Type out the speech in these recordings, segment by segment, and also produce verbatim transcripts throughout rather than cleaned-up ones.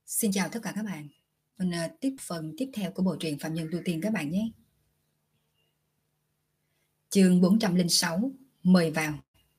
Xin chào tất cả các bạn. Mình à, tiếp phần tiếp theo của bộ truyện Phạm Nhân Tu Tiên các bạn nhé. Chương bốn trăm lẻ sáu, mời vào.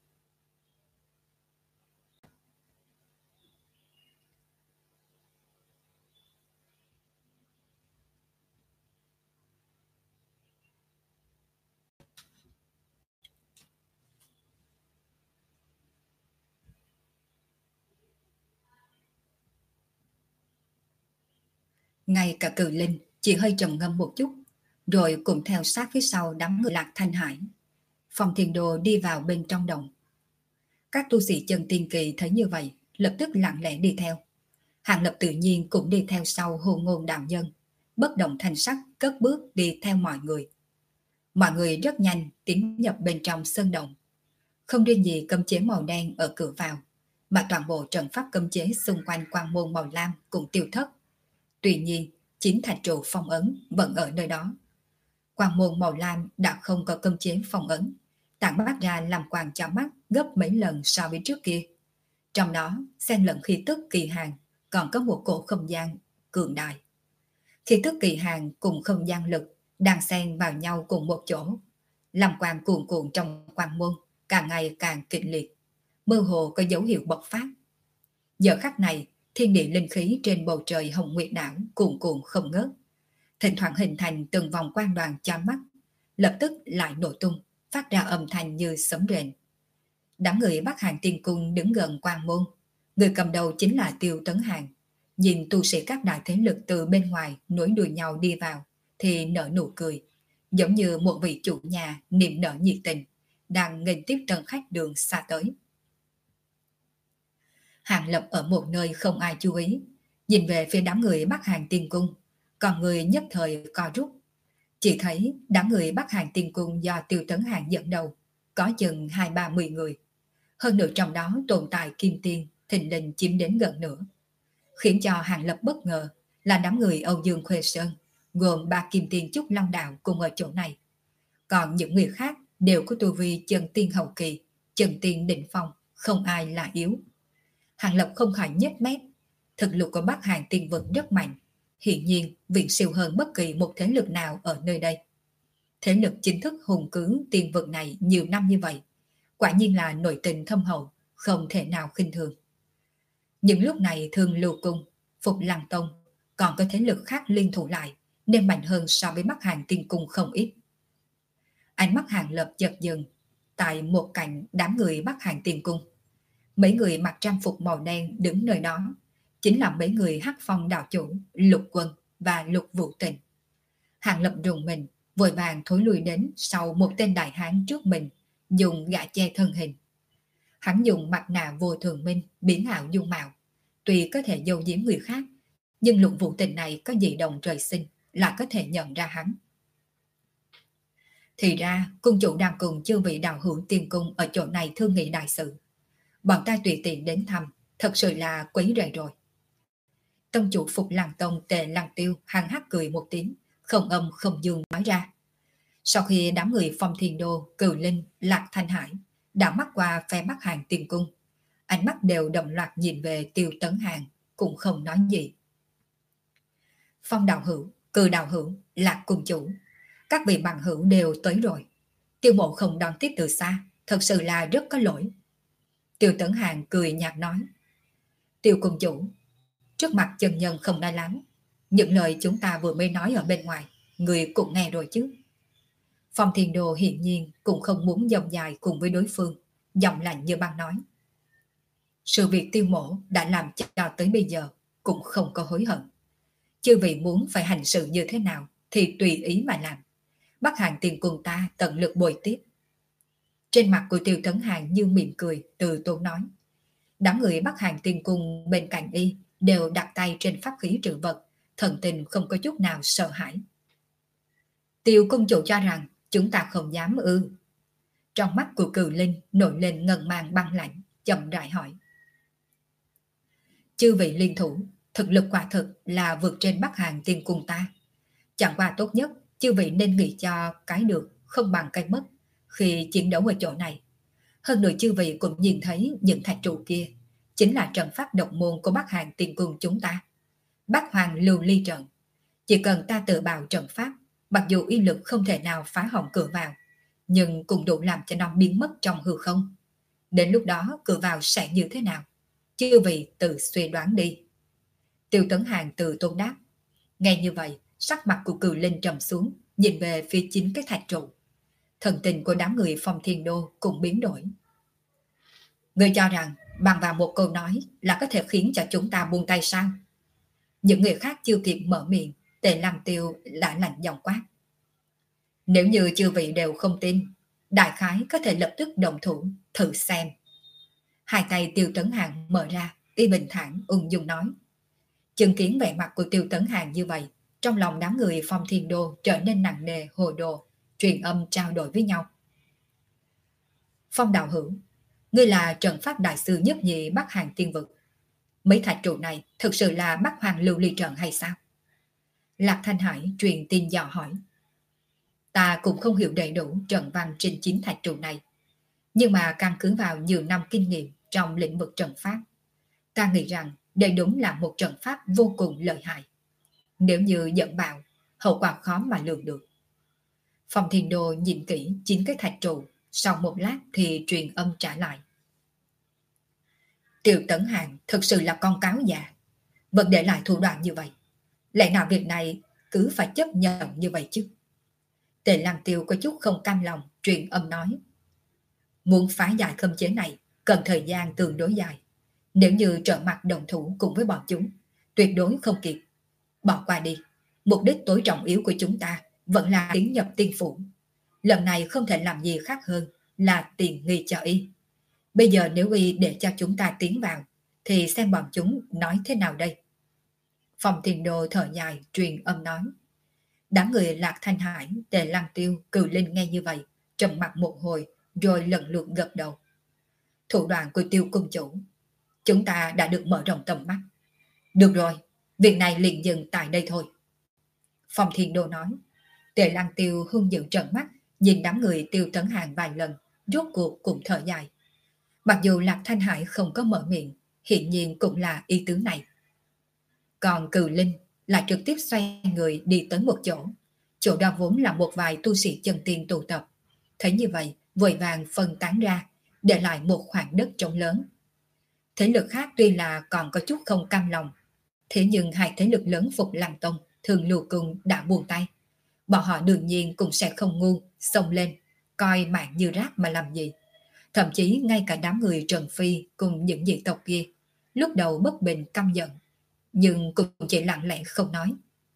Ngay cả Cự Linh chỉ hơi trầm ngâm một chút, rồi cùng theo sát phía sau đám người Lạc Thanh Hải. Phong Thiên Đồ đi vào bên trong đồng. Các tu sĩ chân tiên kỳ thấy như vậy, lập tức lặng lẽ đi theo. Hàng Lập tự nhiên cũng đi theo sau Hồ Ngôn đạo nhân, bất động thanh sắc cất bước đi theo mọi người. Mọi người rất nhanh tiến nhập bên trong sơn động. Không riêng gì cấm chế màu đen ở cửa vào, mà toàn bộ trận pháp cấm chế xung quanh quan môn màu lam cũng tiêu thất. Tuy nhiên, chín thạch trụ phong ấn vẫn ở nơi đó. Quan môn màu lam đã không có cấm chế phong ấn, tản mát ra làm quang cho mắt gấp mấy lần so với trước kia. Trong đó, xen lẫn khí tức kỳ hàng, còn có một cổ không gian cường đại. Khí tức kỳ hàng cùng không gian lực đang xen vào nhau cùng một chỗ, làm quang cuồn cuộn trong quan môn càng ngày càng kịch liệt, mơ hồ có dấu hiệu bộc phát. Giờ khắc này, thiên địa linh khí trên bầu trời Hồng Nguyệt đảo cuồn cuộn không ngớt, thỉnh thoảng hình thành từng vòng quang đoàn cho mắt, lập tức lại nổ tung, phát ra âm thanh như sấm rền. Đám người Bắc Hàng Tiên Cung đứng gần quan môn, người cầm đầu chính là Tiêu Tấn Hàng. Nhìn tu sĩ các đại thế lực từ bên ngoài nối đuôi nhau đi vào, thì nở nụ cười, giống như một vị chủ nhà niềm nở nhiệt tình, đang nghênh tiếp tân khách đường xa tới. Hàng Lập ở một nơi không ai chú ý, nhìn về phía đám người Bắc Hàng Tiên Cung, còn người nhất thời co rút. Chỉ thấy đám người Bắc Hàng Tiên Cung do Tiêu Tấn Hàng dẫn đầu, có chừng hai ba mươi người. Hơn nữa trong đó tồn tại Kim Tiên, thình lình chiếm đến gần nửa. Khiến cho Hàng Lập bất ngờ là đám người Âu Dương Khuê Sơn, gồm ba Kim Tiên Trúc Long Đạo cùng ở chỗ này. Còn những người khác đều có tu vi chân tiên hậu kỳ, chân tiên đỉnh phong, không ai là yếu. Hàng Lập không khỏi nhếch mép, thực lực của Bắc Hàng Tiên vực rất mạnh, hiển nhiên viện siêu hơn bất kỳ một thế lực nào ở nơi đây. Thế lực chính thức hùng cứ tiên vực này nhiều năm như vậy, quả nhiên là nội tình thâm hậu, không thể nào khinh thường. Những lúc này Thương Lưu Cung, Phục Lăng Tông còn có thế lực khác liên thủ lại, nên mạnh hơn so với Bắc Hàng Tiên Cung không ít. Ánh mắt Hàng Lập chợt dừng tại một cạnh đám người Bắc Hàng Tiên Cung. Mấy người mặc trang phục màu đen đứng nơi đó chính là mấy người Hắc Phong đạo chủ Lục Quân và Lục Vũ Tình. Hàng Lập rùng mình, vội vàng thối lui đến sau một tên đại hán trước mình, dùng gã che thân hình. Hắn dùng mặt nạ vô thường minh biến ảo dung mạo, tuy có thể giấu giếm người khác, nhưng Lục Vũ Tình này có dị đồng trời sinh, là có thể nhận ra hắn. Thì ra cung chủ đang cùng chư vị đạo hữu tiên cung ở chỗ này thương nghị đại sự. Bọn ta tùy tiện đến thăm, thật sự là quấy rầy rồi. Tông chủ Phục Lăng Tông Tề Lăng Tiêu hăng hắc cười một tiếng, không âm không dương nói ra. Sau khi đám người Phong Thiên Đô, Cửu Linh, Lạc Thanh Hải đã mắt qua phe Bắc Hàng Tiên Cung, ánh mắt đều đồng loạt nhìn về Tiêu Tấn Hàng, cũng không nói gì. Phong đạo hữu, Cừ đạo hữu, Lạc cung chủ, các vị bằng hữu đều tới rồi. Tiêu mộ không đón tiếp từ xa, thật sự là rất có lỗi. Tiêu Tấn Hàng cười nhạt nói. Tiêu cung chủ, trước mặt chân nhân không nói lắm, những lời chúng ta vừa mới nói ở bên ngoài, người cũng nghe rồi chứ. Phong Thiên Đồ hiển nhiên cũng không muốn dòng dài cùng với đối phương, giọng lạnh như băng nói. Sự việc Tiêu mổ đã làm cho tới bây giờ cũng không có hối hận. Chư vị muốn phải hành sự như thế nào thì tùy ý mà làm. Bắc Hàng Tiên Cung ta tận lực bồi tiếp. Trên mặt của Tiêu Tấn Hàng như mỉm cười, từ tốn nói. Đám người Bắc Hàng Tiên Cung bên cạnh y đều đặt tay trên pháp khí trữ vật, thần tình không có chút nào sợ hãi. Tiêu cung chủ cho rằng chúng ta không dám ư? Trong mắt của Cửu Linh nổi lên ngần màng băng lạnh, chậm rãi hỏi. Chư vị liên thủ, thực lực quả thực là vượt trên Bắc Hàng Tiên Cung ta. Chẳng qua tốt nhất, chư vị nên nghĩ cho cái được không bằng cái mất khi chiến đấu ở chỗ này. Hơn nữa chư vị cũng nhìn thấy những thạch trụ kia chính là trận pháp độc môn của Bắc Hàng Tiên Cung chúng ta. Bát Hoàng Lưu Ly trận. Chỉ cần ta tự bào trận pháp, mặc dù uy lực không thể nào phá hỏng cửa vào, nhưng cũng đủ làm cho nó biến mất trong hư không. Đến lúc đó cửa vào sẽ như thế nào? Chư vị tự suy đoán đi. Tiêu Tấn Hàng từ tôn đáp. Nghe như vậy, sắc mặt của Cừu Linh trầm xuống, nhìn về phía chính cái thạch trụ. Thần tình của đám người Phong Thiên Đô cũng biến đổi. Người cho rằng bằng vào một câu nói là có thể khiến cho chúng ta buông tay sao? Những người khác chưa kịp mở miệng, Tề Lăng Tiêu đã lạnh giọng quát. Nếu như chư vị đều không tin, đại khái có thể lập tức đồng thủ, thử xem. Hai tay Tiêu Tấn Hàng mở ra, y bình thản ung dung nói. Chứng kiến vẻ mặt của Tiêu Tấn Hàng như vậy, trong lòng đám người Phong Thiên Đô trở nên nặng nề hồ đồ, truyền âm trao đổi với nhau. Phong đạo hữu, ngươi là trận pháp đại sư nhất nhị Bắc Hàng tiên vực. Mấy thạch trụ này thực sự là Bắc Hoàng Lưu Ly trận hay sao? Lạc Thanh Hải truyền tin dò hỏi. Ta cũng không hiểu đầy đủ trận văn trên chín thạch trụ này, nhưng mà căn cứ vào nhiều năm kinh nghiệm trong lĩnh vực trận pháp, ta nghĩ rằng đây đúng là một trận pháp vô cùng lợi hại. Nếu như dẫn bạo, hậu quả khó mà lường được. Phong Thiên Đô nhìn kỹ chín cái thạch trụ, sau một lát thì truyền âm trả lại. Tiêu Tấn Hàng thực sự là con cáo già, vẫn để lại thủ đoạn như vậy. Lẽ nào việc này cứ phải chấp nhận như vậy chứ? Tề Lăng Tiêu có chút không cam lòng, truyền âm nói. Muốn phá giải khâm chế này, cần thời gian tương đối dài. Nếu như trợ mặt đồng thủ cùng với bọn chúng, tuyệt đối không kịp. Bỏ qua đi, mục đích tối trọng yếu của chúng ta vẫn là tiến nhập tiên phủ. Lần này không thể làm gì khác hơn là tiền nghi cho y. Bây giờ nếu y để cho chúng ta tiến vào, thì xem bọn chúng nói thế nào đây? Phong Thiên Đô thở dài, truyền âm nói. Đám người Lạc Thanh Hải, Tề Lăng Tiêu, Cừu Linh nghe như vậy, trầm mặt một hồi, rồi lần lượt gật đầu. Thủ đoạn của Tiêu cung chủ, chúng ta đã được mở rộng tầm mắt. Được rồi, việc này liền dừng tại đây thôi. Phong Thiên Đô nói. Tề Lăng Tiêu hung dữ trợn mắt, nhìn đám người Tiêu Tấn Hàng vài lần, rốt cuộc cũng thở dài. Mặc dù Lạc Thanh Hải không có mở miệng, hiện nhiên cũng là ý tứ này. Còn Cừu Linh lại trực tiếp xoay người đi tới một chỗ. Chỗ đó vốn là một vài tu sĩ chân tiên tụ tập. Thấy như vậy, vội vàng phân tán ra, để lại một khoảng đất trống lớn. Thế lực khác tuy là còn có chút không cam lòng, thế nhưng hai thế lực lớn Phục Lăng Tông, Thường Lưu Cung đã buông tay. Bọn họ đương nhiên cũng sẽ không ngu, xông lên, coi mạng như rác mà làm gì. Thậm chí ngay cả đám người Trần Phi cùng những dị tộc kia, lúc đầu bất bình căm giận, nhưng cũng chỉ lặng lẽ không nói.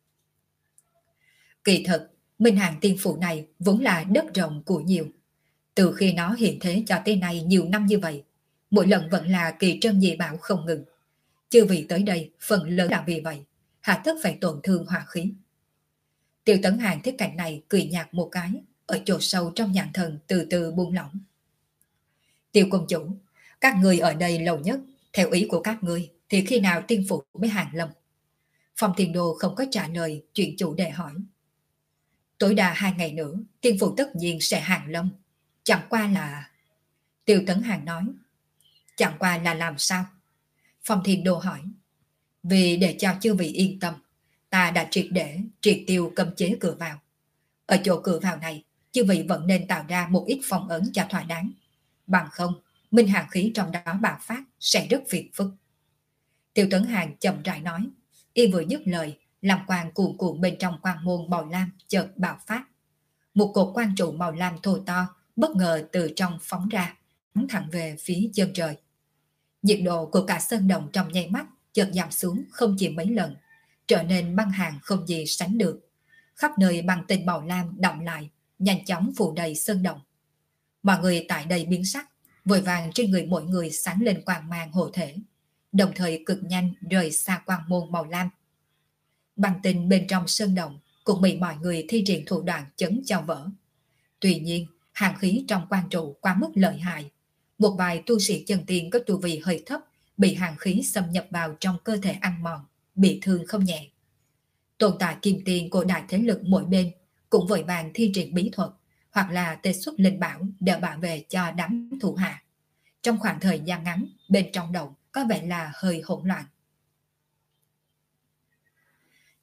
Kỳ thật, Minh Hàng tiên phủ này vốn là đất rộng của nhiều. Từ khi nó hiện thế cho tới nay nhiều năm như vậy, mỗi lần vẫn là kỳ trân dị bảo không ngừng. Chưa vì tới đây, phần lớn là vì vậy, hạ tất phải tổn thương hỏa khí. Tiêu Tấn Hàng thấy cảnh này cười nhạt một cái, ở chỗ sâu trong nhãn thần từ từ buông lỏng. Tiêu công chủ, các người ở đây lâu nhất, theo ý của các người thì khi nào tiên phủ mới hàng lâm? Phong Thiên Đô không có trả lời chuyện chủ đề hỏi. Tối đa hai ngày nữa, tiên phủ tất nhiên sẽ hàng lâm. Chẳng qua là... Tiêu Tấn Hàng nói. Chẳng qua là làm sao? Phong Thiên Đô hỏi. Vì để cho chư vị yên tâm, ta đã triệt để triệt tiêu cấm chế cửa vào. Ở chỗ cửa vào này, chư vị vẫn nên tạo ra một ít phong ấn cho thỏa đáng. Bằng không, minh hàng khí trong đó bạo phát sẽ rất phiền phức. Tiêu Tấn Hàng chậm rãi nói. Y vừa dứt lời, làm quang cuồn cuộn bên trong quang môn màu lam chợt bạo phát. Một cột quang trụ màu lam thô to bất ngờ từ trong phóng ra, bắn thẳng về phía chân trời. Nhiệt độ của cả sơn động trong nháy mắt chợt giảm xuống không chỉ mấy lần, trở nên băng hàng không gì sánh được. Khắp nơi băng tinh màu lam đọng lại, nhanh chóng phủ đầy sơn động. Mọi người tại đây biến sắc, vội vàng trên người mỗi người sáng lên quang mang hộ thể, đồng thời cực nhanh rời xa quang môn màu lam. Băng tinh bên trong sơn động cũng bị mọi người thi triển thủ đoạn chấn cho vỡ. Tuy nhiên, hàng khí trong quang trụ quá mức lợi hại. Một vài tu sĩ chân tiên có tu vi hơi thấp bị hàng khí xâm nhập vào trong cơ thể ăn mòn, bị thương không nhẹ. Tồn tại kim tiền của đại thế lực mỗi bên cũng vội vàng thi triển bí thuật hoặc là tê xuất linh bảo để bảo vệ cho đám thủ hạ. Trong khoảng thời gian ngắn, bên trong động có vẻ là hơi hỗn loạn.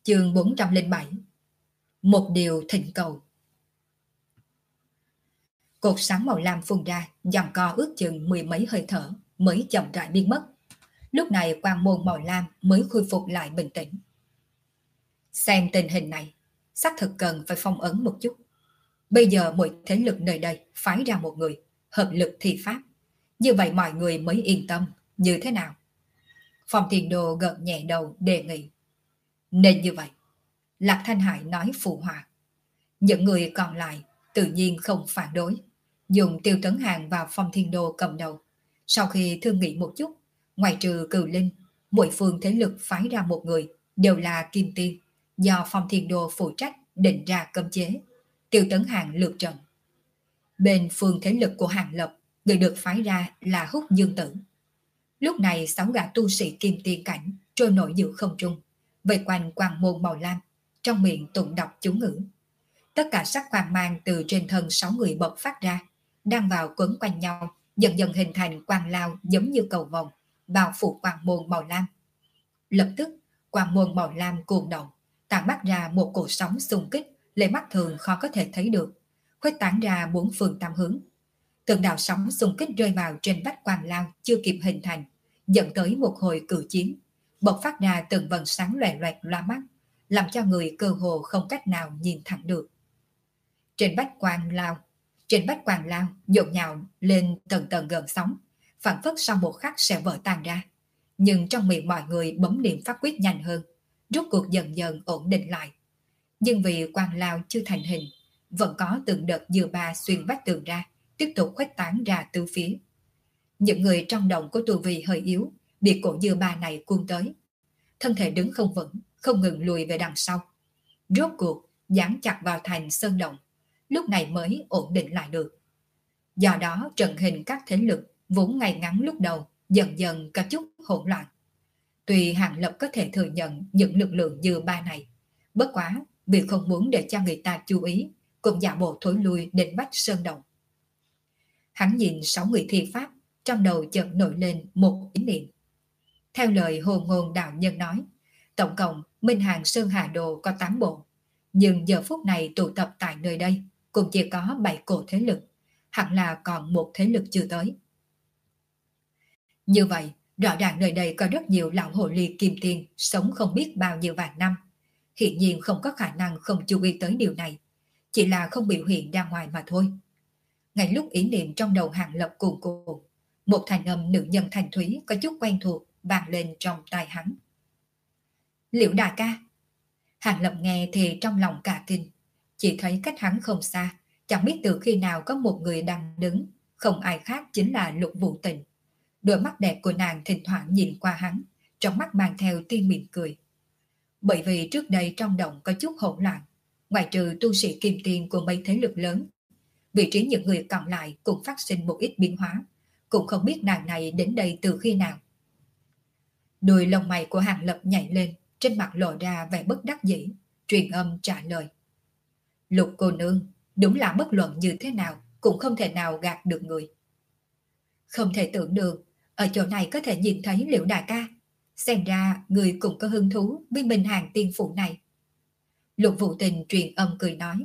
Chương bốn trăm lẻ bảy. Một điều thỉnh cầu. Cột sáng màu lam phun ra, giằng co ước chừng mười mấy hơi thở mới chậm rãi biến mất. Lúc này quang môn màu lam mới khôi phục lại bình tĩnh. Xem tình hình này, xác thực cần phải phong ấn một chút. Bây giờ mỗi thế lực nơi đây phái ra một người, hợp lực thi pháp. Như vậy mọi người mới yên tâm. Như thế nào? Phong Thiên Đô gật nhẹ đầu đề nghị. Nên như vậy. Lạc Thanh Hải nói phụ họa. Những người còn lại tự nhiên không phản đối. Dùng Tiêu Tấn Hàng và Phong Thiên Đô cầm đầu. Sau khi thương nghị một chút, ngoài trừ Cừu Linh, mỗi phương thế lực phái ra một người đều là Kim Tiên, do Phong Thiên Đô phụ trách định ra cấm chế. Tiêu Tấn Hàng lược trận. Bên phương thế lực của Hàng Lập, người được phái ra là Húc Dương Tử. Lúc này sáu gã tu sĩ Kim Tiên cảnh trôi nổi giữa không trung, vây quanh quang môn màu lam, trong miệng tụng đọc chú ngữ. Tất cả sắc quang mang từ trên thân sáu người bộc phát ra, đang vào quấn quanh nhau, dần dần hình thành quang lao giống như cầu vồng, bao phủ quang môn màu lam. Lập tức, quang môn màu lam cuồng động, tản mát ra một cột sóng xung kích, lấy mắt thường khó có thể thấy được, khuếch tán ra bốn phương tám hướng. Từng đạo sóng xung kích rơi vào trên vách quang lao chưa kịp hình thành, dẫn tới một hồi cự chiến, bộc phát ra từng vầng sáng loè loẹt loa mắt, làm cho người cơ hồ không cách nào nhìn thẳng được. Trên vách quang lao, trên vách quang lao dồn nhào lên tầng tầng gợn sóng, phản phất sau một khắc sẽ vỡ tan ra. Nhưng trong miệng mọi người bấm niệm pháp quyết nhanh hơn, rốt cuộc dần dần ổn định lại. Nhưng vì quang lao chưa thành hình, vẫn có từng đợt dừa ba xuyên vách tường ra, tiếp tục khuếch tán ra từ phía. Những người trong đồng có tu vi hơi yếu, bị cổ dừa ba này cuốn tới. Thân thể đứng không vững, không ngừng lùi về đằng sau. Rốt cuộc, dán chặt vào thành sơn động, lúc này mới ổn định lại được. Do đó, trận hình các thế lực vốn ngay ngắn lúc đầu, dần dần có chút hỗn loạn. Tuy Hàng Lập có thể thừa nhận những lực lượng dừa ba này, bất quá vì không muốn để cho người ta chú ý, cũng giả bộ thối lui đến vách sơn động. Hắn nhìn sáu người thi pháp, trong đầu chợt nổi lên một ý niệm. Theo lời Hồ Ngôn đạo nhân nói, tổng cộng Minh Hàng Sơn Hà Đồ có tám bộ, nhưng giờ phút này tụ tập tại nơi đây cũng chỉ có bảy cổ thế lực, hẳn là còn một thế lực chưa tới. Như vậy, rõ ràng nơi đây có rất nhiều lão hồ ly kim tiên sống không biết bao nhiêu vạn năm. Hiện nhiên không có khả năng không chú ý tới điều này, chỉ là không biểu hiện ra ngoài mà thôi. Ngay lúc ý niệm trong đầu Hàng Lập cuồn cuộn, một thanh âm nữ nhân thanh thúy có chút quen thuộc vang lên trong tai hắn. Liễu đại ca. Hàng Lập nghe thì trong lòng cả kinh, chỉ thấy cách hắn không xa, chẳng biết từ khi nào có một người đang đứng, không ai khác chính là Lục Vũ Tình. Đôi mắt đẹp của nàng thỉnh thoảng nhìn qua hắn, trong mắt mang theo tia mỉm cười. Bởi vì trước đây trong động có chút hỗn loạn, ngoại trừ tu sĩ kim tiền của mấy thế lực lớn, vị trí những người còn lại cũng phát sinh một ít biến hóa, cũng không biết nàng này đến đây từ khi nào. Đôi lông mày của Hàng Lập nhảy lên, trên mặt lộ ra vẻ bất đắc dĩ, truyền âm trả lời. Lục cô nương, đúng là bất luận như thế nào cũng không thể nào gạt được người. Không thể tưởng được, ở chỗ này có thể nhìn thấy Liễu đại ca. Xem ra người cũng có hứng thú với Minh Hàng tiên phụ này. Lục Vũ Tình truyền âm cười nói.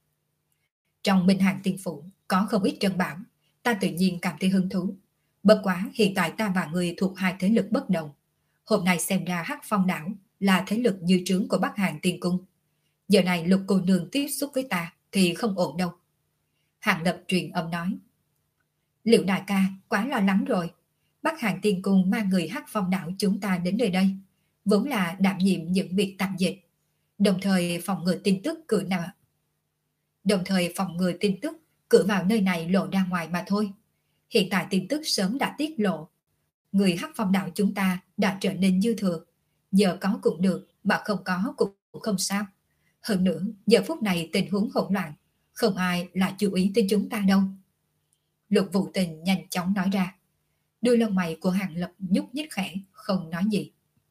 Trong Minh Hàng tiên phụ có không ít trân bảo, ta tự nhiên cảm thấy hứng thú. Bất quá hiện tại ta và người thuộc hai thế lực bất đồng. Hôm nay xem ra Hắc Phong đảo là thế lực dư trướng của Bắc Hàng tiên cung. Giờ này Lục cô nương tiếp xúc với ta thì không ổn đâu. Hàng Lập truyền âm nói. Liễu đại ca quá lo lắng rồi. Bắc Hàng tiên cung mang người Hắc Phong đảo chúng ta đến nơi đây, vốn là đảm nhiệm những việc tạm dịch, đồng thời phòng ngừa tin tức cử nào đồng thời phòng ngừa tin tức cử vào nơi này lộ ra ngoài mà thôi. Hiện tại tin tức sớm đã tiết lộ, người Hắc Phong đảo chúng ta đã trở nên dư thừa, giờ có cũng được, mà không có cũng không sao. Hơn nữa, giờ phút này tình huống hỗn loạn, không ai là chú ý tới chúng ta đâu. Lục Vũ Tình nhanh chóng nói ra. Đôi lông mày của Hàng Lập nhúc nhích khẽ, không nói gì.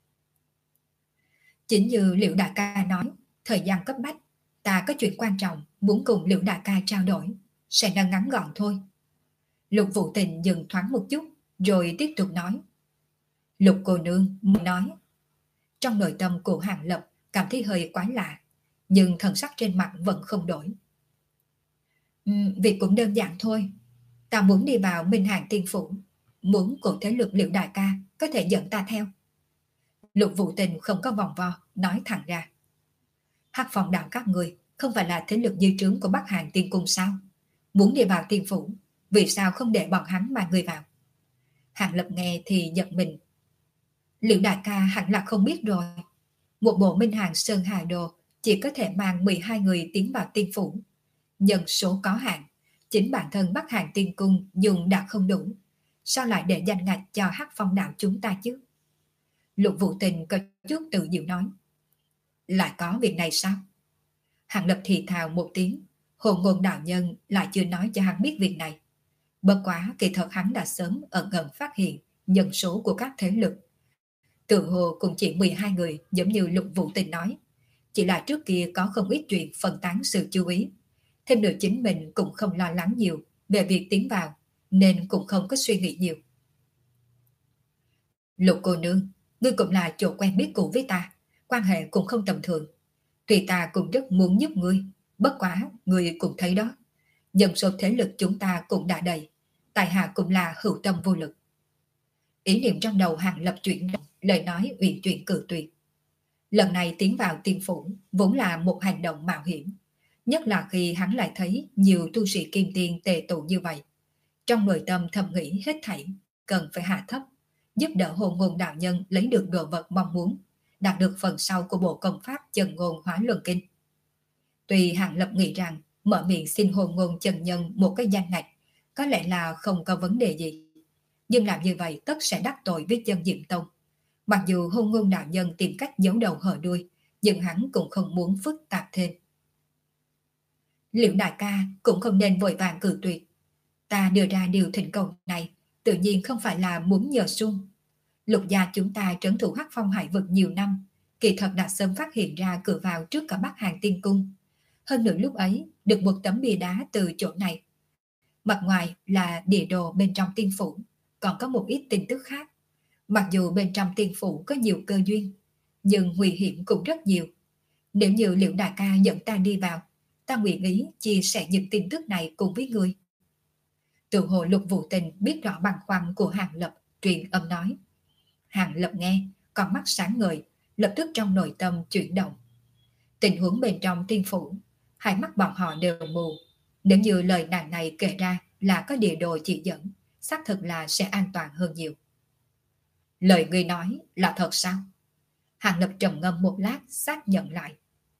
Chính như Liễu đại ca nói, thời gian cấp bách, ta có chuyện quan trọng muốn cùng Liễu đại ca trao đổi, sẽ là ngắn gọn thôi. Lục Vũ Tình dừng thoáng một chút, rồi tiếp tục nói. Lục cô nương mới nói. Trong nội tâm của Hàng Lập cảm thấy hơi quái lạ, nhưng thần sắc trên mặt vẫn không đổi. Uhm, việc cũng đơn giản thôi. Ta muốn đi vào Minh Hàng Tiên Phủ, muốn cổ thế lực Liệu đại ca có thể dẫn ta theo. Lục Vũ Tình không có vòng vo, nói thẳng ra. Hắc Phong đạo các người không phải là thế lực dư trướng của Bắc Hàng Tiên Cung sao? Muốn đi vào tiên phủ, vì sao không để bọn hắn mà người vào? Hàng Lập nghe thì giật mình. Liệu đại ca hẳn là không biết rồi. Một bộ Minh Hàng Sơn Hà Đồ chỉ có thể mang mười hai người tiến vào tiên phủ. Nhân số có hạn, chính bản thân Bắc Hàng Tiên Cung dùng đã không đủ. Sao lại để danh ngạch cho Hắc Phong đạo chúng ta chứ? Lục Vũ Tình có chút tự diệu nói. Lại có việc này sao? Hàng Lập thì thào một tiếng. Hồn ngôn đạo nhân lại chưa nói cho hắn biết việc này. Bất quá kỳ thật hắn đã sớm ở gần phát hiện nhân số của các thế lực. Tự hồ cũng chỉ mười hai người giống như Lục Vũ Tình nói. Chỉ là trước kia có không ít chuyện phân tán sự chú ý. Thêm nữa chính mình cũng không lo lắng nhiều về việc tiến vào, nên cũng không có suy nghĩ nhiều. Lục cô nương, ngươi cũng là chỗ quen biết cũ với ta, quan hệ cũng không tầm thường. Tuy ta cũng rất muốn giúp ngươi, bất quá ngươi cũng thấy đó. Dân số thế lực chúng ta cũng đã đầy, tại hạ cũng là hữu tâm vô lực. Ý niệm trong đầu Hàng Lập chuyển động, lời nói uyển chuyển cự tuyệt. Lần này tiến vào tiên phủ vốn là một hành động mạo hiểm, nhất là khi hắn lại thấy nhiều tu sĩ kim tiên tề tụ như vậy. Trong nội tâm thầm nghĩ hết thảy cần phải hạ thấp, giúp đỡ hồn ngôn đạo nhân lấy được đồ vật mong muốn, đạt được phần sau của bộ công pháp Chân Ngôn Hóa Luân Kinh. Tuy Hàng Lập nghĩ rằng mở miệng xin hồn ngôn chân nhân một cái danh ngạch có lẽ là không có vấn đề gì, nhưng làm như vậy tất sẽ đắc tội với Chân Diệm Tông. Mặc dù hồn ngôn đạo nhân tìm cách giấu đầu hở đuôi, nhưng hắn cũng không muốn phức tạp thêm. Liệu đại ca cũng không nên vội vàng cự tuyệt. Ta đưa ra điều thỉnh cầu này tự nhiên không phải là muốn nhờ sung. Lục gia chúng ta trấn thủ Hắc Phong hải vực nhiều năm, kỳ thật đã sớm phát hiện ra cửa vào trước cả Bắc Hàng Tiên Cung. Hơn nữa lúc ấy được một tấm bia đá từ chỗ này. Mặt ngoài là địa đồ bên trong tiên phủ, còn có một ít tin tức khác. Mặc dù bên trong tiên phủ có nhiều cơ duyên, nhưng nguy hiểm cũng rất nhiều. Nếu như Liệu đại ca dẫn ta đi vào, ta nguyện ý chia sẻ những tin tức này cùng với người. Tự hồ Lục Vũ Tình biết rõ băn khoăn của Hàng Lập, truyền âm nói. Hàng Lập nghe, con mắt sáng ngời, lập tức trong nội tâm chuyển động. Tình huống bên trong tiên phủ, hai mắt bọn họ đều mù. Nếu như lời nàng này kể ra là có địa đồ chỉ dẫn, xác thực là sẽ an toàn hơn nhiều. Lời ngươi nói là thật sao? Hàng Lập trầm ngâm một lát, xác nhận lại.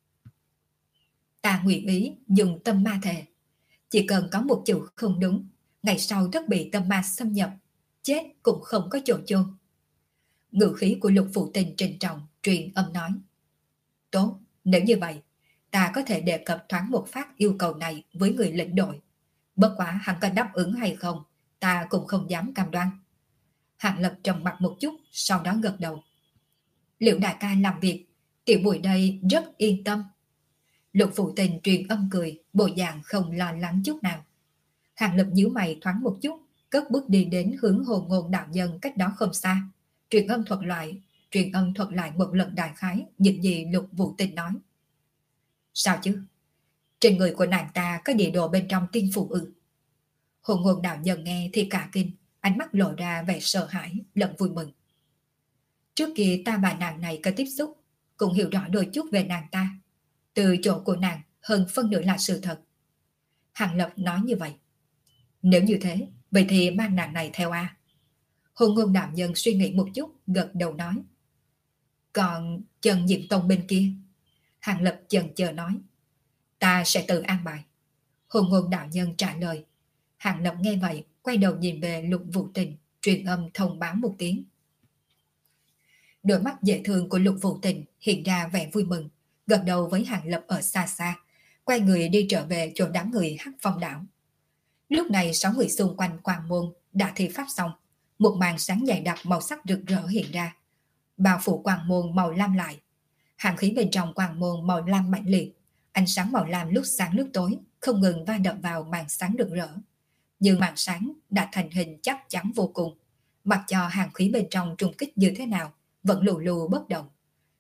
Ta nguyện ý dùng tâm ma thề. Chỉ cần có một chữ không đúng, ngày sau tất bị tâm ma xâm nhập, chết cũng không có chỗ chôn. Ngữ khí của Lục Vũ Tình trịnh trọng, truyền âm nói. Tốt, nếu như vậy, ta có thể đề cập thoáng một phát yêu cầu này với người lĩnh đội. Bất quá hắn có đáp ứng hay không, ta cũng không dám cam đoan. Hàng Lập trầm mặt một chút, sau đó gật đầu. Liệu đại ca làm việc, tiểu bùi đây rất yên tâm. Lục Vũ Tình truyền âm cười, bộ dạng không lo lắng chút nào. Hàng Lập nhíu mày thoáng một chút, cất bước đi đến hướng hồn ngôn đạo nhân cách đó không xa. Truyền âm thuật lại, truyền âm thuật lại một lần đại khái những gì Lục Vũ Tình nói. Sao chứ? Trên người của nàng ta có địa đồ bên trong tiên phủ ư? Hồn ngôn đạo nhân nghe thì cả kinh, ánh mắt lộ ra vẻ sợ hãi lẫn vui mừng. Trước kia ta và nàng này có tiếp xúc, cũng hiểu rõ đôi chút về nàng ta. Từ chỗ của nàng hơn phân nửa là sự thật. Hàng Lập nói như vậy. Nếu như thế, vậy thì mang nàng này theo a. Hồn ngôn đạo nhân suy nghĩ một chút, gật đầu nói. Còn Trần Diệm Tông bên kia? Hàng Lập chần chờ nói. Ta sẽ tự an bài. Hồn ngôn đạo nhân trả lời. Hàng Lập nghe vậy, quay đầu nhìn về Lục Vũ Tình, truyền âm thông báo một tiếng. Đôi mắt dễ thương của Lục Vũ Tình hiện ra vẻ vui mừng, gật đầu với Hàng Lập ở xa xa, quay người đi trở về chỗ đám người Hắc Phong đảo. Lúc này sáu người xung quanh quang môn đã thi pháp xong, một màn sáng dày đặc màu sắc rực rỡ hiện ra, bao phủ quang môn màu lam lại. Hàn khí bên trong quang môn màu lam mạnh liệt, ánh sáng màu lam lúc sáng lúc tối không ngừng va đập vào màn sáng rực rỡ. Nhưng màn sáng đã thành hình chắc chắn vô cùng, mặc cho hàn khí bên trong trùng kích như thế nào vẫn lù lù bất động.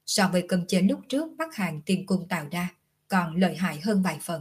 so với cơm chế lúc trước Bắc Hàng Tiên Cung tạo ra còn lợi hại hơn vài phần.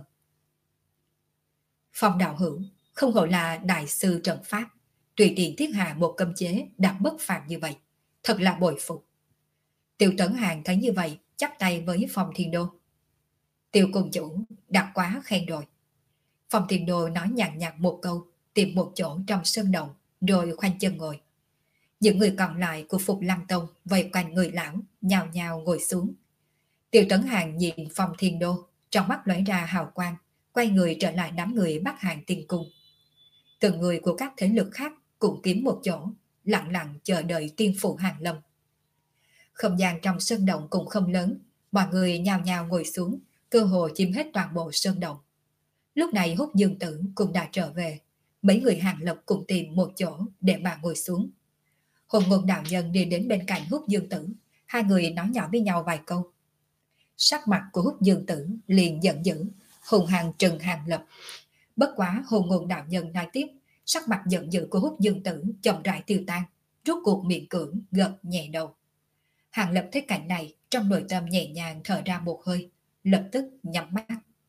Phong đạo hữu không hổ là đại sư trận pháp, tùy tiện thiết hạ một cấm chế đã bất phàm như vậy, thật là bội phục. Tiêu Tấn Hàng thấy như vậy, chắp tay với Phong Thiên Đô. Tiêu cung chủ đã quá khen rồi. Phong Thiên Đô nói nhàn nhạt một câu, tìm một chỗ trong sơn động, rồi khoanh chân ngồi. Những người còn lại của Phục Lăng Tông vây quanh người lão, nhào nhào ngồi xuống. Tiêu Tấn Hàng nhìn Phong Thiên Đô, trong mắt lóe ra hào quang, quay người trở lại đám người Bắc Hàng Tiên Cung. Từng người của các thế lực khác cũng kiếm một chỗ, lặng lặng chờ đợi tiên phụ hàng lâm. Không gian trong sơn động cũng không lớn, mọi người nhào nhào ngồi xuống, cơ hồ chiếm hết toàn bộ sơn động. Lúc này Húc Dương Tử cũng đã trở về, mấy người Hàng Lập cũng tìm một chỗ để mà ngồi xuống. Hồn Ngôn đạo nhân đi đến bên cạnh Húc Dương Tử, hai người nói nhỏ với nhau vài câu. Sắc mặt của Húc Dương Tử liền giận dữ, hùng hăng trừng Hàng Lập. Bất quá Hồn Ngôn đạo nhân nói tiếp, sắc mặt giận dữ của Húc Dương Tử chậm rãi tiêu tan, rút cuộc miệng cưỡng gật nhẹ đầu. Hàng Lập thấy cảnh này, trong nội tâm nhẹ nhàng thở ra một hơi, lập tức nhắm mắt.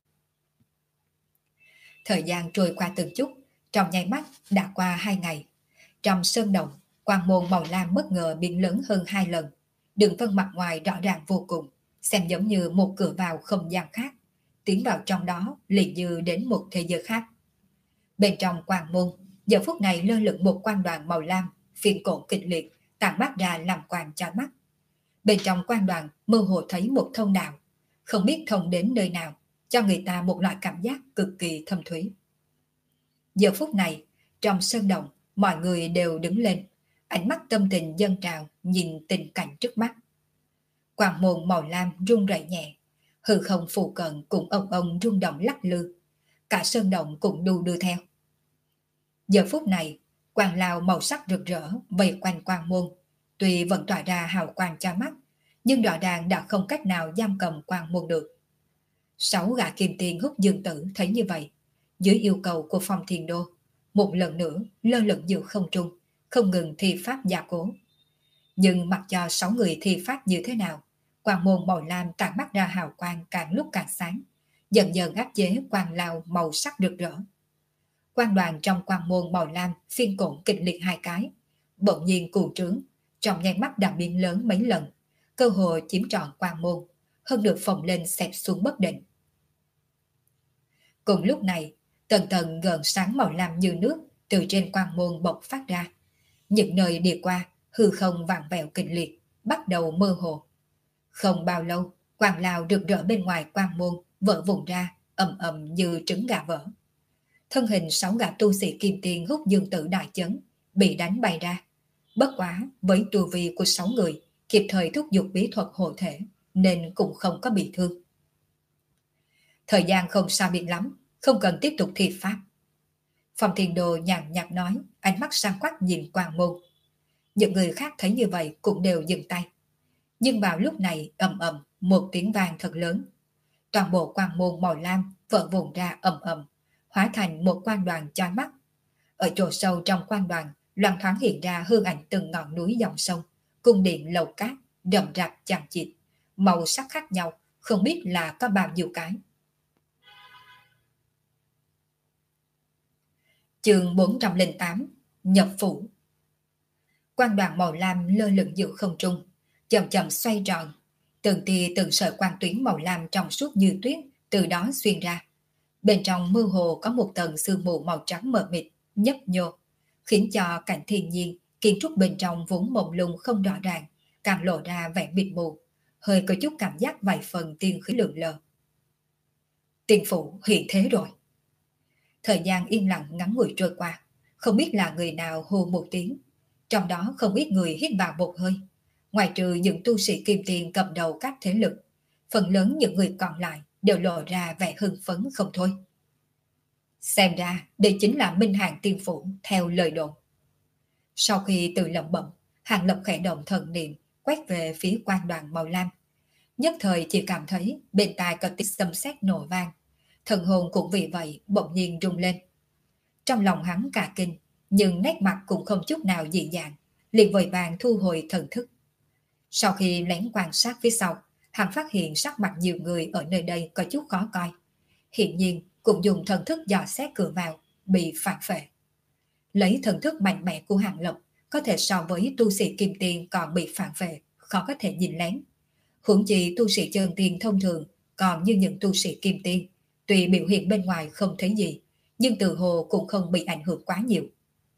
Thời gian trôi qua từng chút, trong nháy mắt đã qua hai ngày. Trong sơn động, quang môn màu lam bất ngờ biến lớn hơn hai lần. Đường vân mặt ngoài rõ ràng vô cùng, xem giống như một cửa vào không gian khác. Tiến vào trong đó liền như đến một thế giới khác. Bên trong quang môn, giờ phút này lơ lửng một quang đoàn màu lam, phiên cổ kịch liệt, tản mát ra làm quang chói mắt. Bên trong quang đoàn mơ hồ thấy một thông đạo, không biết thông đến nơi nào, cho người ta một loại cảm giác cực kỳ thâm thúy. Giờ phút này, trong sơn động, mọi người đều đứng lên, ánh mắt tâm tình dâng trào nhìn tình cảnh trước mắt. Quang môn màu lam rung rẩy nhẹ, hư không phù cận cũng ông ông rung động lắc lư, cả sơn động cũng đu đưa theo. Giờ phút này, quang lao màu sắc rực rỡ vây quanh quang môn, tuy vẫn tỏa ra hào quang cho mắt, nhưng rõ ràng đã không cách nào giam cầm quang môn được. Sáu gã kim tiền Húc Dương Tử thấy như vậy, dưới yêu cầu của Phong Thiên Đô, một lần nữa lơ lửng giữa không trung, không ngừng thi pháp gia cố. Nhưng mặc cho sáu người thi pháp như thế nào, quang môn màu lam tản mắt ra hào quang càng lúc càng sáng, dần dần áp chế quang lao màu sắc rực rỡ. Quang đoàn trong quang môn màu lam phiên cộn kịch liệt hai cái, bỗng nhiên cuồng trướng, trong nháy mắt đã biến lớn mấy lần, cơ hội chiếm trọn quang môn, hơn được phồng lên xẹp xuống bất định. Cùng lúc này, tầng tầng gợn sáng màu lam như nước từ trên quang môn bộc phát ra. Những nơi đi qua, hư không vặn vẹo kịch liệt, bắt đầu mơ hồ. Không bao lâu, quang lao rực rỡ bên ngoài quang môn vỡ vụn ra, ầm ầm như trứng gà vỡ. Thân hình sáu gã tu sĩ kim tiền Húc Dương Tử đại chấn, bị đánh bay ra. Bất quá, với tu vi của sáu người, kịp thời thúc giục bí thuật hộ thể, nên cũng không có bị thương. Thời gian không sao biệt lắm, không cần tiếp tục thi pháp. Phong Thiên Đô nhàn nhạt nói, ánh mắt sáng quắc nhìn quang môn. Những người khác thấy như vậy cũng đều dừng tay. Nhưng vào lúc này ầm ầm một tiếng vang thật lớn. Toàn bộ quang môn màu lam vỡ vụn ra ầm ầm, hóa thành một quang đoàn chói mắt. Ở chỗ sâu trong quang đoàn, loang thoáng hiện ra hương ảnh từng ngọn núi dòng sông, cung điện lầu cát, rậm rạp chằng chịt, màu sắc khác nhau, không biết là có bao nhiêu cái. Chương bốn trăm lẻ tám Nhập phủ. Quang đoàn màu lam lơ lửng giữa không trung, chậm chậm xoay tròn, từng tia từng sợi quang tuyến màu lam trong suốt như tuyết từ đó xuyên ra. Bên trong mơ hồ có một tầng sương mù màu trắng mờ mịt, nhấp nhô, khiến cho cảnh thiên nhiên, kiến trúc bên trong vốn mông lung không rõ ràng, càng lộ ra vẻ mịt mù, hơi có chút cảm giác vài phần tiên khí lượn lờ. Tiên phủ hiện thế rồi. Thời gian im lặng ngắn ngủi trôi qua, không biết là người nào hô một tiếng. Trong đó không ít người hít vào một hơi. Ngoài trừ những tu sĩ kim tiền cầm đầu các thế lực, phần lớn những người còn lại đều lộ ra vẻ hưng phấn không thôi. Xem ra đây chính là Minh Hàng tiên phủ theo lời đồn. Sau khi tự lẩm bẩm, Hàng Lập khẽ động thần niệm quét về phía quang đoàn màu lam. Nhất thời chỉ cảm thấy bên tai có tiếng sấm sét nổ vang, thần hồn cũng vì vậy bỗng nhiên rung lên. Trong lòng hắn cả kinh, nhưng nét mặt cũng không chút nào dị dạng, liền vội vàng thu hồi thần thức. Sau khi lén quan sát phía sau, hắn phát hiện sắc mặt nhiều người ở nơi đây có chút khó coi. Hiện nhiên cũng dùng thần thức dò xét cửa vào, bị phản phệ. Lấy thần thức mạnh mẽ của Hàng Lập, có thể so với tu sĩ kim tiền còn bị phản phệ, khó có thể nhìn lén. Huống chi tu sĩ chân tiên thông thường, còn như những tu sĩ kim tiên, tuy biểu hiện bên ngoài không thấy gì, nhưng từ hồ cũng không bị ảnh hưởng quá nhiều.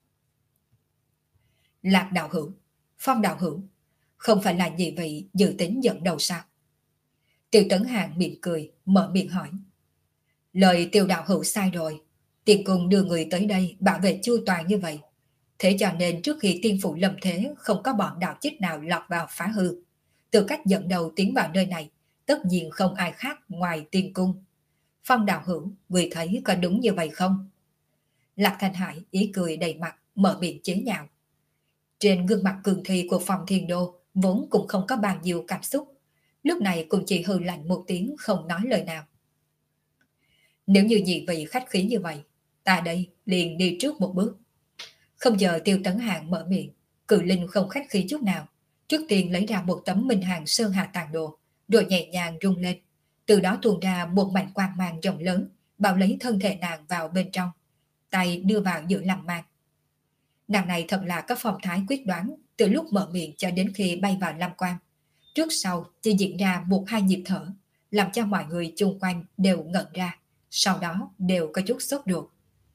Lạc đạo hữu, Phong đạo hữu, không phải là gì vậy dự tính dẫn đầu sao? Tiêu Tấn Hàng mỉm cười, mở miệng hỏi. Lời Tiêu đạo hữu sai rồi, tiền cung đưa người tới đây bảo vệ chu toàn như vậy. Thế cho nên trước khi tiên phụ lâm thế không có bọn đạo chích nào lọt vào phá hư. Từ cách dẫn đầu tiến vào nơi này, tất nhiên không ai khác ngoài tiên cung. Phong đạo hữu, người thấy có đúng như vậy không? Lạc Thanh Hải ý cười đầy mặt, mở miệng chế nhạo. Trên gương mặt cường thi của Phong Thiên Đô vốn cũng không có bao nhiêu cảm xúc. Lúc này cũng chỉ hừ lạnh một tiếng không nói lời nào. Nếu như nhị vị khách khí như vậy, ta đây liền đi trước một bước. Không giờ Tiêu Tấn Hàng mở miệng, Cự Linh không khách khí chút nào. Trước tiên lấy ra một tấm minh hàng sơn hà tàn đồ, rồi nhẹ nhàng rung lên. Từ đó tuôn ra một mảnh quang mang rộng lớn, bao lấy thân thể nàng vào bên trong. Tay đưa vào giữa làm mang. Nàng này thật là có phong thái quyết đoán, từ lúc mở miệng cho đến khi bay vào lam quang. Trước sau chỉ diễn ra một hai nhịp thở, làm cho mọi người chung quanh đều ngẩn ra, sau đó đều có chút sốt ruột.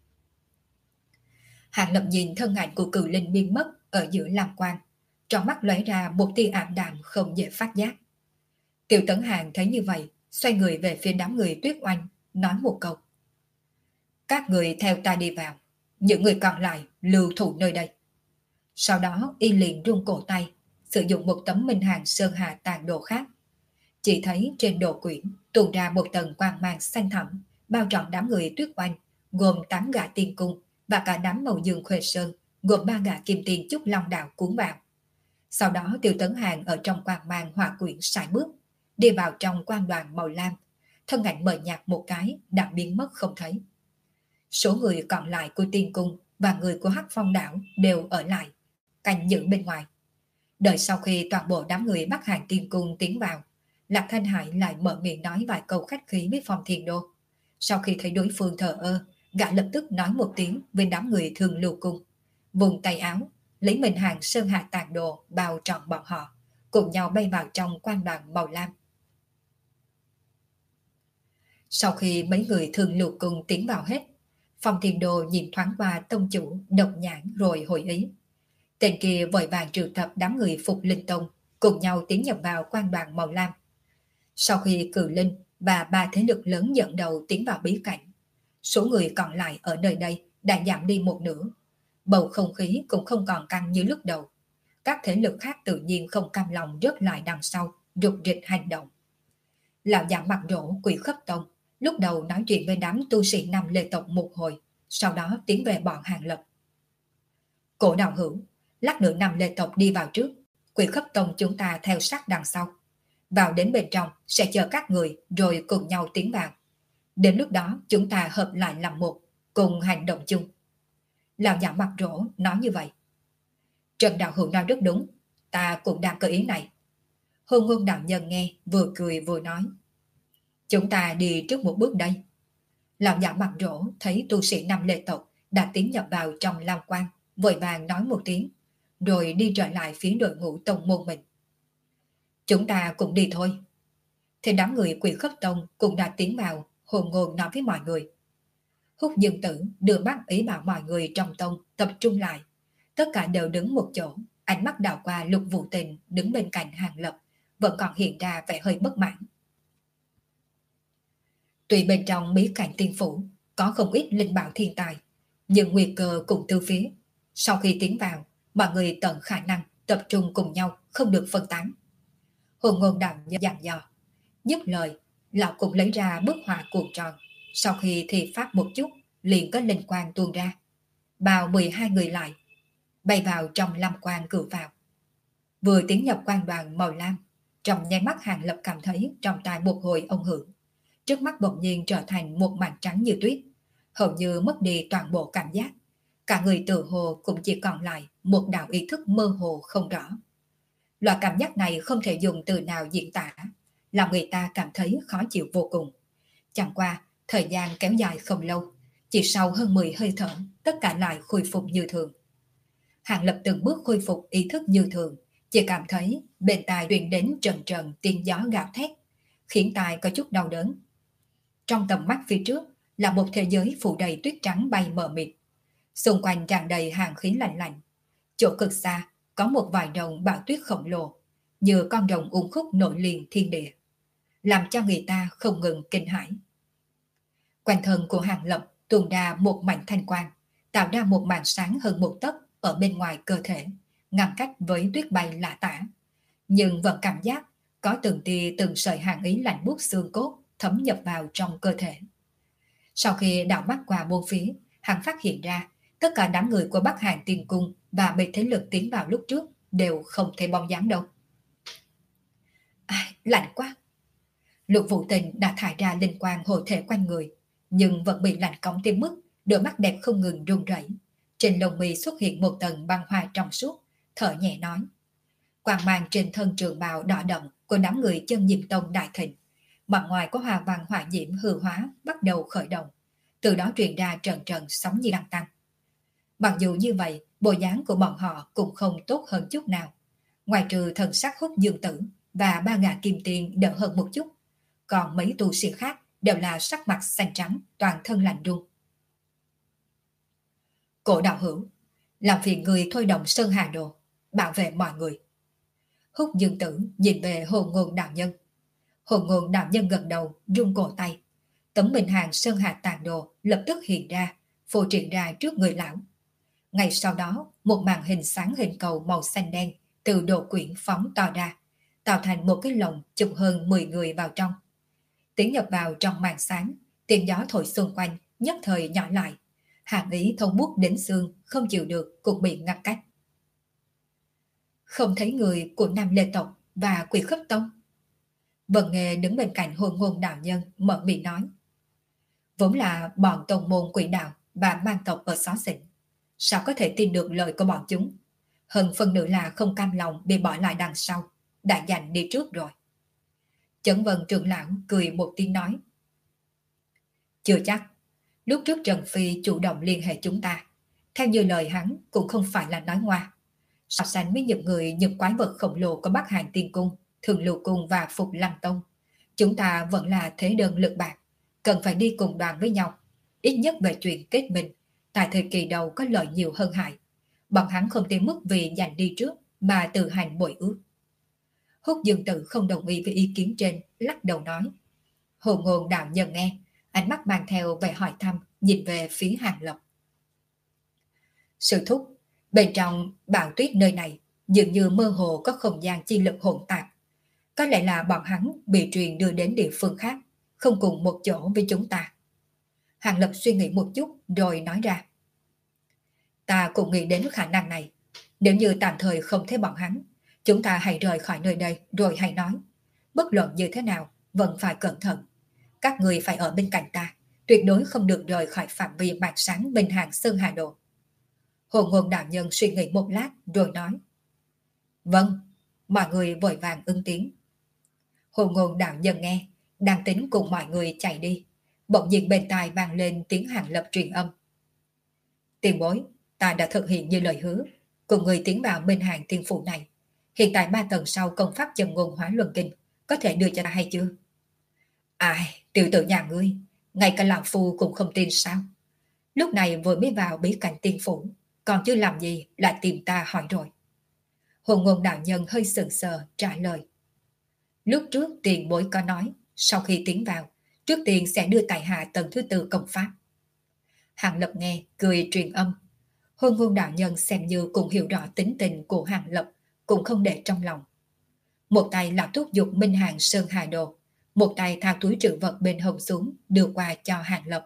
Hàng Lập nhìn thân ảnh của Cự Linh biến mất ở giữa lam quang, trong mắt lóe ra một tia ảm đạm không dễ phát giác. Tiêu Tấn Hàng thấy như vậy, xoay người về phía đám người Tuyết Oanh, nói một câu. Các người theo ta đi vào, những người còn lại lưu thủ nơi đây. Sau đó y liền rung cổ tay, sử dụng một tấm minh hàng sơn hà tàn đồ khác. Chỉ thấy trên đồ quyển tuôn ra một tầng quang mang xanh thẳm, bao trọn đám người Tuyết Oanh, gồm tám gã tiên cung và cả đám màu dương Khuê Sơn, gồm ba gã kim tiền Trúc Long Đạo cuốn vào. Sau đó Tiêu Tấn Hàng ở trong quang mang hỏa quyển sải bước, đi vào trong quang đoàn màu lam, thân ảnh mờ nhạt một cái đã biến mất không thấy. Số người còn lại của tiên cung và người của Hắc Phong đảo đều ở lại, canh giữ bên ngoài. Đợi sau khi toàn bộ đám người Bắc Hàng tiên cung tiến vào, Lạc Thanh Hải lại mở miệng nói vài câu khách khí với Phong Thiên Đô. Sau khi thấy đối phương thờ ơ, gã lập tức nói một tiếng với đám người Thường Lưu Cung, vùng tay áo, lấy mình hàng sơn hạ tàn đồ bao trọn bọn họ, cùng nhau bay vào trong quang đoàn màu lam. Sau khi mấy người Thường Lưu Cung tiến vào hết, Phong Thiên Đô nhìn thoáng qua tông chủ độc nhãn rồi hồi ý. Tên kia vội vàng triệu tập đám người Phục Linh Tông cùng nhau tiến nhập vào quang đoàn màu lam. Sau khi Cự Linh và ba thế lực lớn dẫn đầu tiến vào bí cảnh, số người còn lại ở nơi đây đã giảm đi một nửa. Bầu không khí cũng không còn căng như lúc đầu. Các thế lực khác tự nhiên không cam lòng rớt lại đằng sau, rục rịch hành động. Lão già mặt rỗ Quỷ Khấp Tông lúc đầu nói chuyện với đám tu sĩ Nam Lê tộc một hồi, sau đó tiến về bọn Hàng Lập. Cổ đạo hữu, lát nữa Nam Lê tộc đi vào trước, Quỷ Khấp Tông chúng ta theo sát đằng sau. Vào đến bên trong sẽ chờ các người rồi cùng nhau tiến vào. Đến lúc đó chúng ta hợp lại làm một, cùng hành động chung. Lão già mặt rỗ nói như vậy. Trần đạo hữu nói rất đúng, ta cũng đang có ý này. Hôn Ngôn đạo nhân nghe vừa cười vừa nói. Chúng ta đi trước một bước đây. Lão già mặt rỗ thấy tu sĩ Nam Lê tộc đã tiến nhập vào trong lam quang, vội vàng nói một tiếng, rồi đi trở lại phía đội ngũ tông môn mình. Chúng ta cũng đi thôi. Thì đám người Quỷ Khấp Tông cũng đã tiến vào, Hồn Ngôn nói với mọi người. Húc Dương Tử đưa mắt ý bảo mọi người trong tông tập trung lại. Tất cả đều đứng một chỗ, ánh mắt đảo qua Lục Vũ Tình đứng bên cạnh Hàng Lập, vẫn còn hiện ra vẻ hơi bất mãn. Tuy bên trong bí cảnh tiên phủ có không ít linh bảo thiên tài, nhưng nguy cơ cùng từ phía. Sau khi tiến vào, mọi người tận khả năng tập trung cùng nhau, không được phân tán. Hồn Ngôn đạo nhân dặn dò. Dứt lời, lão cũng lấy ra bức họa cuộn tròn. Sau khi thì phát một chút, liền có linh quang tuôn ra. Bao mười hai người lại, bay vào trong lam quang cửa vào. Vừa tiến nhập quang đoàn màu lam, trong nháy mắt Hàng Lập cảm thấy trong tai một hồi ông hưởng. Trước mắt bỗng nhiên trở thành một màn trắng như tuyết, hầu như mất đi toàn bộ cảm giác. Cả người tự hồ cũng chỉ còn lại một đạo ý thức mơ hồ không rõ. Loại cảm giác này không thể dùng từ nào diễn tả, làm người ta cảm thấy khó chịu vô cùng. Chẳng qua, thời gian kéo dài không lâu, chỉ sau hơn mười hơi thở, tất cả lại khôi phục như thường. Hàng Lập từng bước khôi phục ý thức như thường, chỉ cảm thấy bên tai truyền đến trần trần tiếng gió gào thét, khiến tai có chút đau đớn. Trong tầm mắt phía trước là một thế giới phủ đầy tuyết trắng bay mờ mịt, xung quanh tràn đầy hàng khí lạnh lạnh. Chỗ cực xa có một vài đồng bão tuyết khổng lồ, như con rồng uốn khúc nổi liền thiên địa, làm cho người ta không ngừng kinh hãi. Quanh thân của Hàng Lập tuôn ra một mảnh thanh quang, tạo ra một màn sáng hơn một tấc ở bên ngoài cơ thể, ngăn cách với tuyết bay lạ tả, nhưng vẫn cảm giác có từng tia từng sợi hàn ý lạnh buốt xương cốt thấm nhập vào trong cơ thể. Sau khi đảo mắt qua bốn phía, hắn phát hiện ra tất cả đám người của Bắc Hàn Tiên Cung và bị thế lực tiến vào lúc trước đều không thấy bóng dáng đâu. À, lạnh quá! Lục Vũ Tình đã thải ra linh quang hộ thể quanh người, nhưng vẫn bị lạnh cóng tới mức đôi mắt đẹp không ngừng run rẩy. Trên lông mi xuất hiện một tầng băng hoa trong suốt, thở nhẹ nói. Quang mang trên thân trường bào đỏ đậm của đám người Chân Diệm Tông đại thịnh, mặt ngoài có hoa văn hỏa diễm hư hóa bắt đầu khởi động, từ đó truyền ra trận trận sóng như đang tăng. Mặc dù như vậy, bộ dáng của bọn họ cũng không tốt hơn chút nào, ngoài trừ thần sắc Húc Dương Tử và ba gã kim tiền đỡ hơn một chút, còn mấy tu sĩ khác đều là sắc mặt xanh trắng, toàn thân lạnh run. Cổ đạo hữu, làm phiền người thôi động Sơn Hà Đồ, bảo vệ mọi người. Húc Dương Tử nhìn về Hồn Ngôn đạo nhân. Hồn Ngôn đạo nhân gật đầu, rung cổ tay. Tấm Minh Hàng Sơn Hà Tàn Đồ lập tức hiện ra, phô triển ra trước người lão. Ngay sau đó, một màn hình sáng hình cầu màu xanh đen từ đồ quyển phóng to ra, tạo thành một cái lồng chụp hơn mười người vào trong. Tiến nhập vào trong màn sáng, tiếng gió thổi xung quanh, nhất thời nhỏ lại. Hàn ý thông buốt đến xương, không chịu được cũng bị ngăn cách. Không thấy người của Nam Lê Tộc và Quỷ Khất Tông. Vân Nghê đứng bên cạnh Hồn Ngôn đạo nhân mở miệng nói. Vốn là bọn tông môn quỷ đạo và mang tộc ở xó xỉnh, sao có thể tin được lời của bọn chúng? Hơn phần nữa là không cam lòng bị bỏ lại đằng sau, đã giành đi trước rồi. Chấn Vân trưởng lão cười một tiếng nói. Chưa chắc. Lúc trước Trần Phi chủ động liên hệ chúng ta, theo như lời hắn cũng không phải là nói ngoa. So sánh với những người những quái vật khổng lồ của Bắc Hàn Tiên Cung, Thường Lưu Cung và Phục Lăng Tông, chúng ta vẫn là thế đơn lực bạc, cần phải đi cùng đoàn với nhau. Ít nhất về chuyện kết minh, tại thời kỳ đầu có lợi nhiều hơn hại. Bọn hắn không tới mức vì giành đi trước mà tự hành bội ước. Húc Dương Tử không đồng ý với ý kiến trên, lắc đầu nói. Hồn Ngôn đạo nhân nghe, ánh mắt mang theo vẻ hỏi thăm, nhìn về phía Hàng Lập. Sư thúc, bên trong bão tuyết nơi này dường như mơ hồ có không gian chi lực hỗn tạp. Có lẽ là bọn hắn bị truyền đưa đến địa phương khác, không cùng một chỗ với chúng ta. Hàng Lập suy nghĩ một chút rồi nói ra. Ta cũng nghĩ đến khả năng này. Nếu như tạm thời không thấy bọn hắn, chúng ta hãy rời khỏi nơi đây rồi hãy nói. Bất luận như thế nào, vẫn phải cẩn thận. Các người phải ở bên cạnh ta, tuyệt đối không được rời khỏi phạm vi màn sáng bên hàng Sơn Hà Đồ. Hồn Ngôn đạo nhân suy nghĩ một lát rồi nói. Vâng, mọi người vội vàng ứng tiếng. Hồn Ngôn đạo nhân nghe, đang tính cùng mọi người chạy đi. Bỗng nhiên bên tai vang lên tiếng Hàng Lập truyền âm. Tiền bối, ta đã thực hiện như lời hứa, cùng người tiến vào bên hàng tiên phủ này. Hiện tại ba tầng sau công pháp Chân Ngôn Hóa Luân Kinh, có thể đưa cho ta hay chưa? Ai, tiểu tử nhà ngươi, ngay cả lão phu cũng không tin sao? Lúc này vừa mới vào bí cảnh tiên phủ, còn chưa làm gì lại tìm ta hỏi rồi. Hồn Ngôn đạo nhân hơi sừng sờ trả lời. Lúc trước tiền bối có nói, sau khi tiến vào, trước tiên sẽ đưa tại hạ tầng thứ tư công pháp. Hàng Lập nghe, cười truyền âm. Hồn Ngôn đạo nhân xem như cũng hiểu rõ tính tình của Hàng Lập, cũng không để trong lòng. Một tay lão thúc giục Minh Hàng Sơn Hà Đồ, một tay thao túi trữ vật bên hông xuống đưa qua cho Hàng Lập.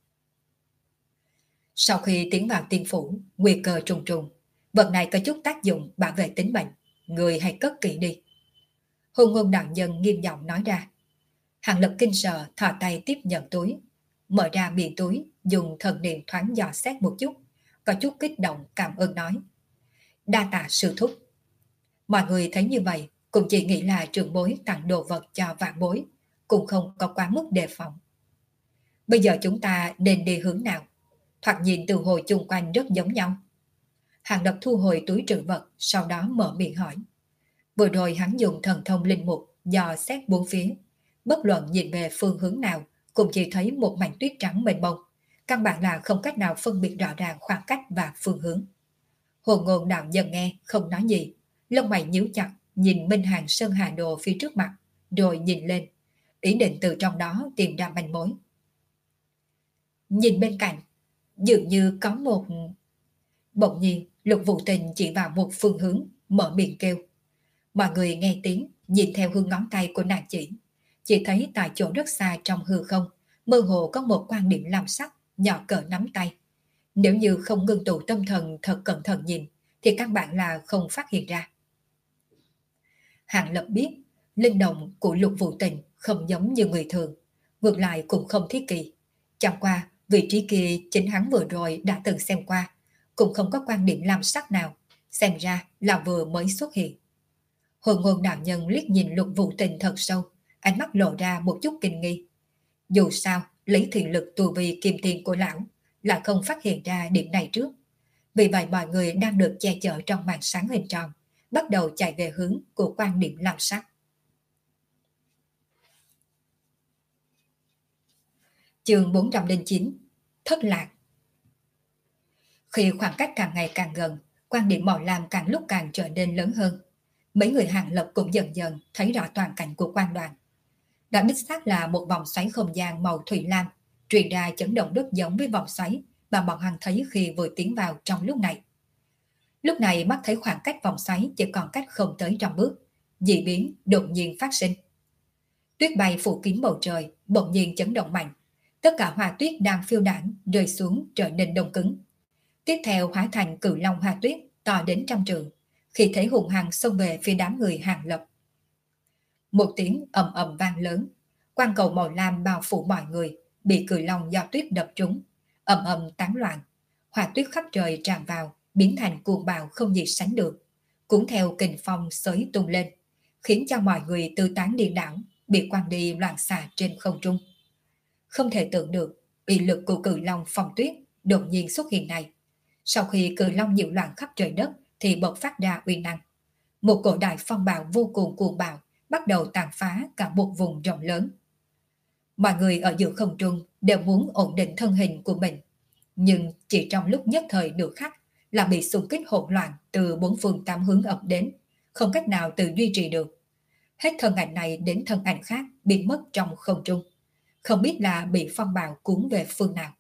Sau khi tiến vào tiên phủ, nguy cơ trùng trùng, vật này có chút tác dụng bảo vệ tính mệnh, người hãy cất kỹ đi. Hồn Ngôn đạo nhân nghiêm giọng nói ra. Hàng Lập kinh sợ thò tay tiếp nhận túi, mở ra miệng túi, dùng thần niệm thoáng dò xét một chút, có chút kích động cảm ơn nói. Đa tạ sư thúc. Mọi người thấy như vậy cũng chỉ nghĩ là trưởng bối tặng đồ vật cho vạn bối, cũng không có quá mức đề phòng. Bây giờ chúng ta nên đi hướng nào? Thoạt nhìn từ hồi chung quanh rất giống nhau. Hàng Lập thu hồi túi trữ vật, sau đó mở miệng hỏi. Vừa rồi hắn dùng thần thông linh mục dò xét bốn phía, bất luận nhìn về phương hướng nào cũng chỉ thấy một mảnh tuyết trắng mênh mông, căn bản là không cách nào phân biệt rõ ràng khoảng cách và phương hướng. Hồ Ngôn đạo nhân nghe không nói gì, lông mày nhíu chặt, nhìn Minh Hàng Sơn Hà Đồ phía trước mặt, rồi nhìn lên, ý định từ trong đó tìm ra manh mối. Nhìn bên cạnh, dường như có một... Bỗng nhiên, Lục Vũ Tình chỉ vào một phương hướng, mở miệng kêu. Mọi người nghe tiếng, nhìn theo hướng ngón tay của nàng chỉ. Chỉ thấy tại chỗ rất xa trong hư không, mơ hồ có một quan điểm lam sắc, nhỏ cỡ nắm tay. Nếu như không ngưng tụ tâm thần thật cẩn thận nhìn, thì căn bản là không phát hiện ra. Hàng Lập biết, linh động của Lục Vũ Tình không giống như người thường, ngược lại cũng không thiết kỳ. Chẳng qua, vị trí kia chính hắn vừa rồi đã từng xem qua, cũng không có quan điểm lam sắc nào, xem ra là vừa mới xuất hiện. Hồi ngôn đạo nhân liếc nhìn Lục Vũ Tình thật sâu, ánh mắt lộ ra một chút kinh nghi. Dù sao, lấy thiện lực tu vi kim tiền của lão, là không phát hiện ra điểm này trước. Vì vậy mọi người đang được che chở trong màn sáng hình tròn, bắt đầu chạy về hướng của quan điểm lam sắc. Chương bốn trăm lẻ chín. Thất lạc. Khi khoảng cách càng ngày càng gần, quan điểm màu lam càng lúc càng trở nên lớn hơn. Mấy người Hàng Lập cũng dần dần thấy rõ toàn cảnh của quan đoàn. Đó đích xác là một vòng xoáy không gian màu thủy lam, truyền ra chấn động rất giống với vòng xoáy mà bọn hắn thấy khi vừa tiến vào trong lúc này. Lúc này mắt thấy khoảng cách vòng xoáy chỉ còn cách không tới trăm bước, dị biến đột nhiên phát sinh. Tuyết bay phủ kín bầu trời, bỗng nhiên chấn động mạnh. Tất cả hoa tuyết đang phiêu đãng rơi xuống trở nên đông cứng. Tiếp theo hóa thành cự long hoa tuyết to đến trăm trượng, khi thế hùng hăng xông về phía đám người Hàng Lập. Một tiếng ầm ầm vang lớn, quang cầu màu lam bao phủ mọi người, bị cự long do tuyết đập trúng, ầm ầm tán loạn, hoa tuyết khắp trời tràn vào, biến thành cuồng bạo không gì sánh được, cũng theo kình phong xới tung lên, khiến cho mọi người tư tán điên đảo, bị quăng đi loạn xạ trên không trung. Không thể tưởng được, uy lực của cự long phong tuyết đột nhiên xuất hiện này. Sau khi cự long nhiễu loạn khắp trời đất thì bộc phát ra uy năng. Một cổ đại phong bạo vô cùng cuồng bạo bắt đầu tàn phá cả một vùng rộng lớn. Mọi người ở giữa không trung đều muốn ổn định thân hình của mình, nhưng chỉ trong lúc nhất thời được khắc là bị xung kích hỗn loạn từ bốn phương tám hướng ập đến, không cách nào tự duy trì được. Hết thân ảnh này đến thân ảnh khác biến mất trong không trung, không biết là bị phong bạo cuốn về phương nào.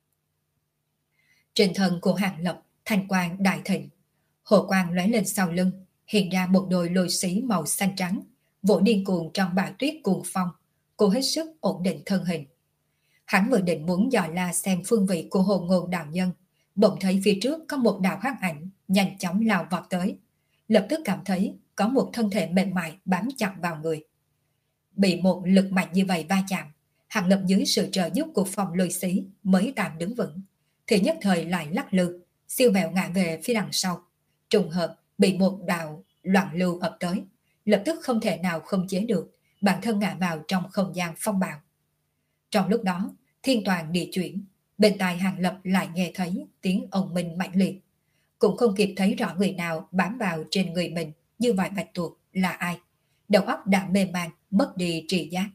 Trên thân của Hàng Lập thanh quang đại thịnh, hồ quang lóe lên sau lưng, hiện ra một đôi lôi xí màu xanh trắng, vỗ điên cuồng trong bão tuyết cuồng phong, cô hết sức ổn định thân hình. Hắn vừa định muốn dò la xem phương vị của Hồ Ngôn đạo nhân, bỗng thấy phía trước có một đạo hắc ảnh nhanh chóng lao vọt tới, lập tức cảm thấy có một thân thể mềm mại bám chặt vào người. Bị một lực mạnh như vậy va chạm, Hàng Lập dưới sự trợ giúp của phong lôi xí mới tạm đứng vững, thì nhất thời lại lắc lư, siêu vẹo ngã về phía đằng sau, trùng hợp bị một đạo loạn lưu ập tới, lập tức không thể nào không chế được, bản thân ngã vào trong không gian phong bạo. Trong lúc đó, thiên toàn địa chuyển, bên tai Hàng Lập lại nghe thấy tiếng ông minh mạnh liệt, cũng không kịp thấy rõ người nào bám vào trên người mình như vài bạch tuộc là ai, đầu óc đã mê man, mất đi trị giác.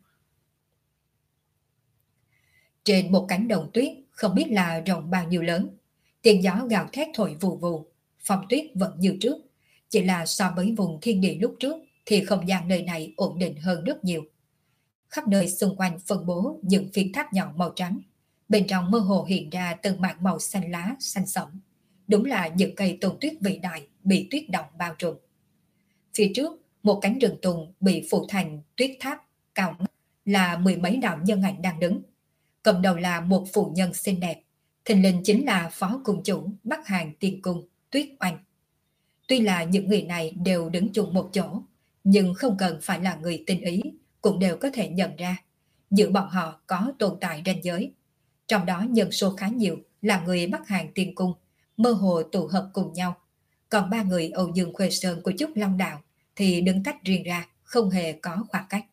Trên một cánh đồng tuyết không biết là rộng bao nhiêu lớn, tiếng gió gào thét thổi vù vù, phong tuyết vẫn như trước, chỉ là so với vùng thiên địa lúc trước thì không gian nơi này ổn định hơn rất nhiều. Khắp nơi xung quanh phân bố những phiến thác nhỏ màu trắng, bên trong mơ hồ hiện ra từng mảng màu xanh lá, xanh sẫm. Đúng là những cây tùng tuyết vĩ đại bị tuyết động bao trùm. Phía trước, một cánh rừng tùng bị phủ thành tuyết tháp cao ngất, là mười mấy đạo nhân ảnh đang đứng. Cầm đầu là một phụ nhân xinh đẹp, thình lình chính là phó cung chủ Bắc Hàng Tiên Cung Tuyết Oanh. Tuy là những người này đều đứng chung một chỗ, nhưng không cần phải là người tinh ý, cũng đều có thể nhận ra giữa bọn họ có tồn tại ranh giới. Trong đó nhân số khá nhiều là người Bắc Hàng Tiên Cung, mơ hồ tụ hợp cùng nhau. Còn ba người Âu Dương Khuê Sơn của Trúc Long Đạo thì đứng tách riêng ra, không hề có khoảng cách.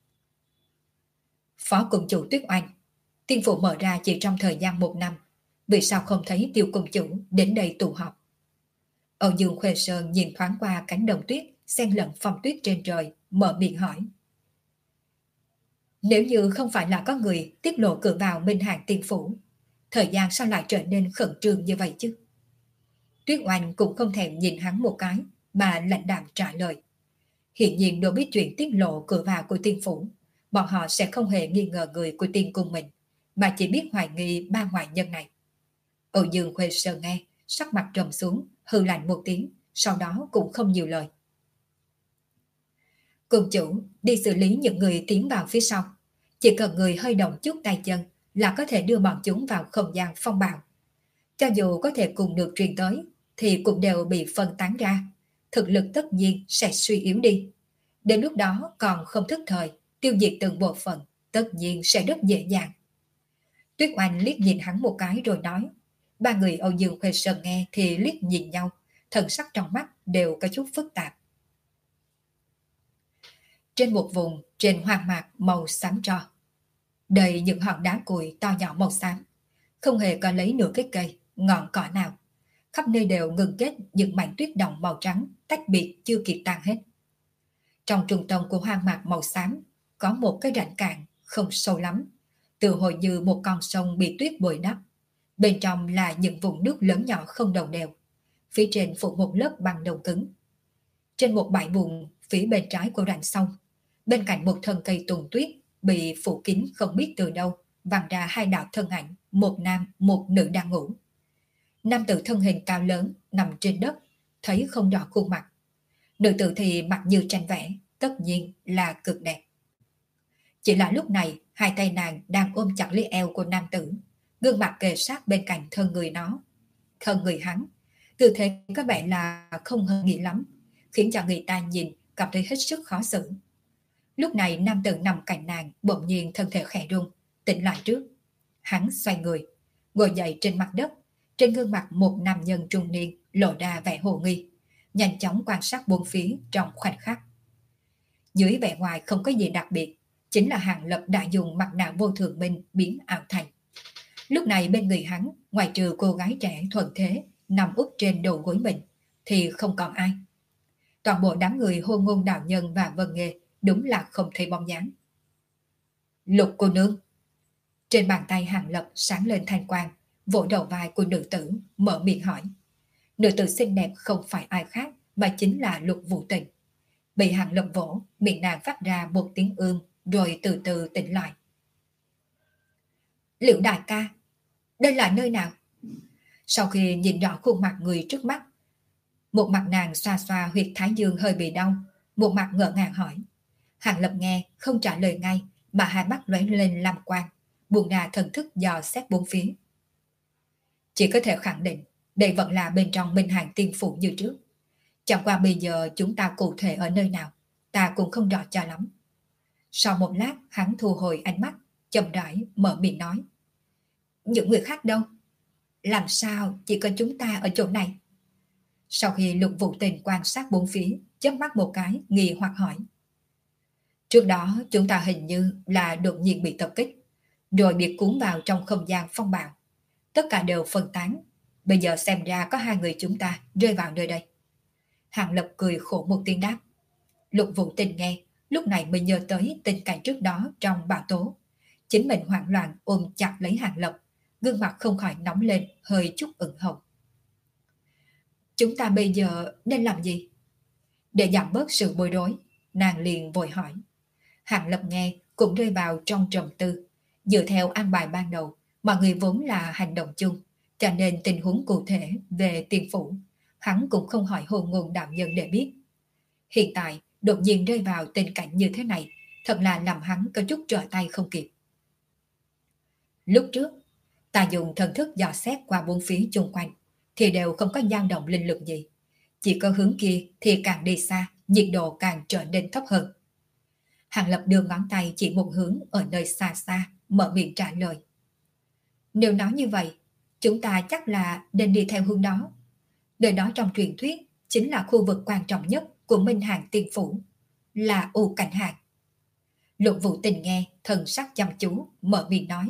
Phó Cung Chủ Tuyết Oanh, tiên phủ mở ra chỉ trong thời gian một năm, vì sao không thấy Tiêu Cung Chủ đến đây tụ họp? Âu Dương Khuê Sơn nhìn thoáng qua cánh đồng tuyết xen lẫn phong tuyết trên trời, mở miệng hỏi. Nếu như không phải là có người tiết lộ cửa vào Minh Hàng tiên phủ, thời gian sao lại trở nên khẩn trương như vậy chứ? Tuyết Oanh cũng không thèm nhìn hắn một cái, mà lạnh đạm trả lời. Hiện nhiên đối với chuyện tiết lộ cửa vào của tiên phủ, bọn họ sẽ không hề nghi ngờ người của tiên cung mình, mà chỉ biết hoài nghi ba ngoại nhân này. Âu Dương Khuê Sơn nghe, sắc mặt trầm xuống, hừ lạnh một tiếng, sau đó cũng không nhiều lời. Cung chủ đi xử lý những người tiến vào phía sau, chỉ cần người hơi động chút tay chân là có thể đưa bọn chúng vào không gian phong bạo. Cho dù có thể cùng được truyền tới, thì cũng đều bị phân tán ra, thực lực tất nhiên sẽ suy yếu đi. Đến lúc đó còn không thức thời, tiêu diệt từng bộ phận, tất nhiên sẽ rất dễ dàng. Tuyết Oanh liếc nhìn hắn một cái rồi nói. Ba người Âu Dương Khuê Sơn nghe thì liếc nhìn nhau, thần sắc trong mắt đều có chút phức tạp. Trên một vùng trên hoang mạc màu xám tro, đầy những hòn đá cuội to nhỏ màu xám, không hề có lấy nửa cái cây, ngọn cỏ nào. Khắp nơi đều ngừng kết những mảnh tuyết động màu trắng tách biệt chưa kịp tan hết. Trong trung tâm của hoang mạc màu xám có một cái rãnh cạn không sâu lắm, tự hồi như một con sông bị tuyết bồi đắp. Bên trong là những vùng nước lớn nhỏ không đồng đều, phía trên phủ một lớp băng đồng cứng. Trên một bãi bùn phía bên trái của rãnh sông, bên cạnh một thân cây tùng tuyết bị phủ kín không biết từ đâu văng ra hai đạo thân ảnh, một nam một nữ đang ngủ. Nam tử thân hình cao lớn nằm trên đất, thấy không rõ khuôn mặt. Nữ tử thì mặt như tranh vẽ, tất nhiên là cực đẹp. Chỉ là lúc này hai tay nàng đang ôm chặt lấy eo của nam tử, gương mặt kề sát bên cạnh thân người nó. Thân người hắn, tư thế có vẻ là không hợp nghĩ lắm, khiến cho người ta nhìn cảm thấy hết sức khó xử. Lúc này nam tử nằm cạnh nàng bỗng nhiên thân thể khẽ run, tỉnh lại trước. Hắn xoay người, ngồi dậy trên mặt đất, trên gương mặt một nam nhân trung niên lộ ra vẻ hồ nghi, nhanh chóng quan sát bốn phía trong khoảnh khắc. Dưới vẻ ngoài không có gì đặc biệt, chính là Hàng Lập đã dùng mặt nạ vô thường minh biến ảo thành. Lúc này bên người hắn, ngoài trừ cô gái trẻ thuần thế nằm úp trên đầu gối mình, thì không còn ai. Toàn bộ đám người Hôn Ngôn đạo nhân và Vân Nghê đúng là không thấy bóng dáng. Lục cô nương. Trên bàn tay Hàng Lập sáng lên thanh quang, vỗ đầu vai của nữ tử, mở miệng hỏi. Nữ tử xinh đẹp không phải ai khác mà chính là Lục Vũ Tình. Bị Hàng Lập vỗ, miệng nàng phát ra một tiếng ương, rồi từ từ tỉnh lại. Liễu đại ca, đây là nơi nào? Sau khi nhìn rõ khuôn mặt người trước mắt, một mặt nàng xoa xoa huyệt thái dương hơi bị đau, một mặt ngỡ ngàng hỏi. Hàng Lập nghe không trả lời ngay, mà hai mắt lóe lên lam quang, buông ra thần thức dò xét bốn phía. Chỉ có thể khẳng định đây vẫn là bên trong Minh Hàng tiên phủ như trước. Chẳng qua bây giờ chúng ta cụ thể ở nơi nào, ta cũng không rõ cho lắm. Sau một lát hắn thu hồi ánh mắt, chậm rãi mở miệng nói. Những người khác đâu? Làm sao chỉ có chúng ta ở chỗ này? Sau khi Lục Vũ Tình quan sát bốn phía, chớp mắt một cái, nghi hoặc hỏi. Trước đó chúng ta hình như là đột nhiên bị tập kích, rồi bị cuốn vào trong không gian phong bạo. Tất cả đều phân tán. Bây giờ xem ra có hai người chúng ta rơi vào nơi đây. Hàng Lập cười khổ một tiếng đáp. Lục Vũ Tình nghe, lúc này mới nhớ tới tình cảnh trước đó trong bão tố. Chính mình hoảng loạn ôm chặt lấy Hàng Lập, gương mặt không khỏi nóng lên, hơi chút ửng hồng. Chúng ta bây giờ nên làm gì? Để giảm bớt sự bối rối, nàng liền vội hỏi. Hàng Lập nghe cũng rơi vào trong trầm tư. Dựa theo an bài ban đầu, mọi người vốn là hành động chung, cho nên tình huống cụ thể về tiên phủ, hắn cũng không hỏi Hôn Ngôn đạo nhân để biết. Hiện tại, đột nhiên rơi vào tình cảnh như thế này, thật là làm hắn có chút trở tay không kịp. Lúc trước, ta dùng thần thức dò xét qua bốn phía chung quanh, thì đều không có dao động linh lực gì. Chỉ có hướng kia thì càng đi xa, nhiệt độ càng trở nên thấp hơn. Hàng Lập đưa ngón tay chỉ một hướng ở nơi xa xa, mở miệng trả lời. Nếu nói như vậy, chúng ta chắc là nên đi theo hướng đó. Nơi đó trong truyền thuyết chính là khu vực quan trọng nhất của Minh Hàng Tiên Phủ, là U Cảnh Hàn. Lục Vũ Tình nghe, thần sắc chăm chú, mở miệng nói.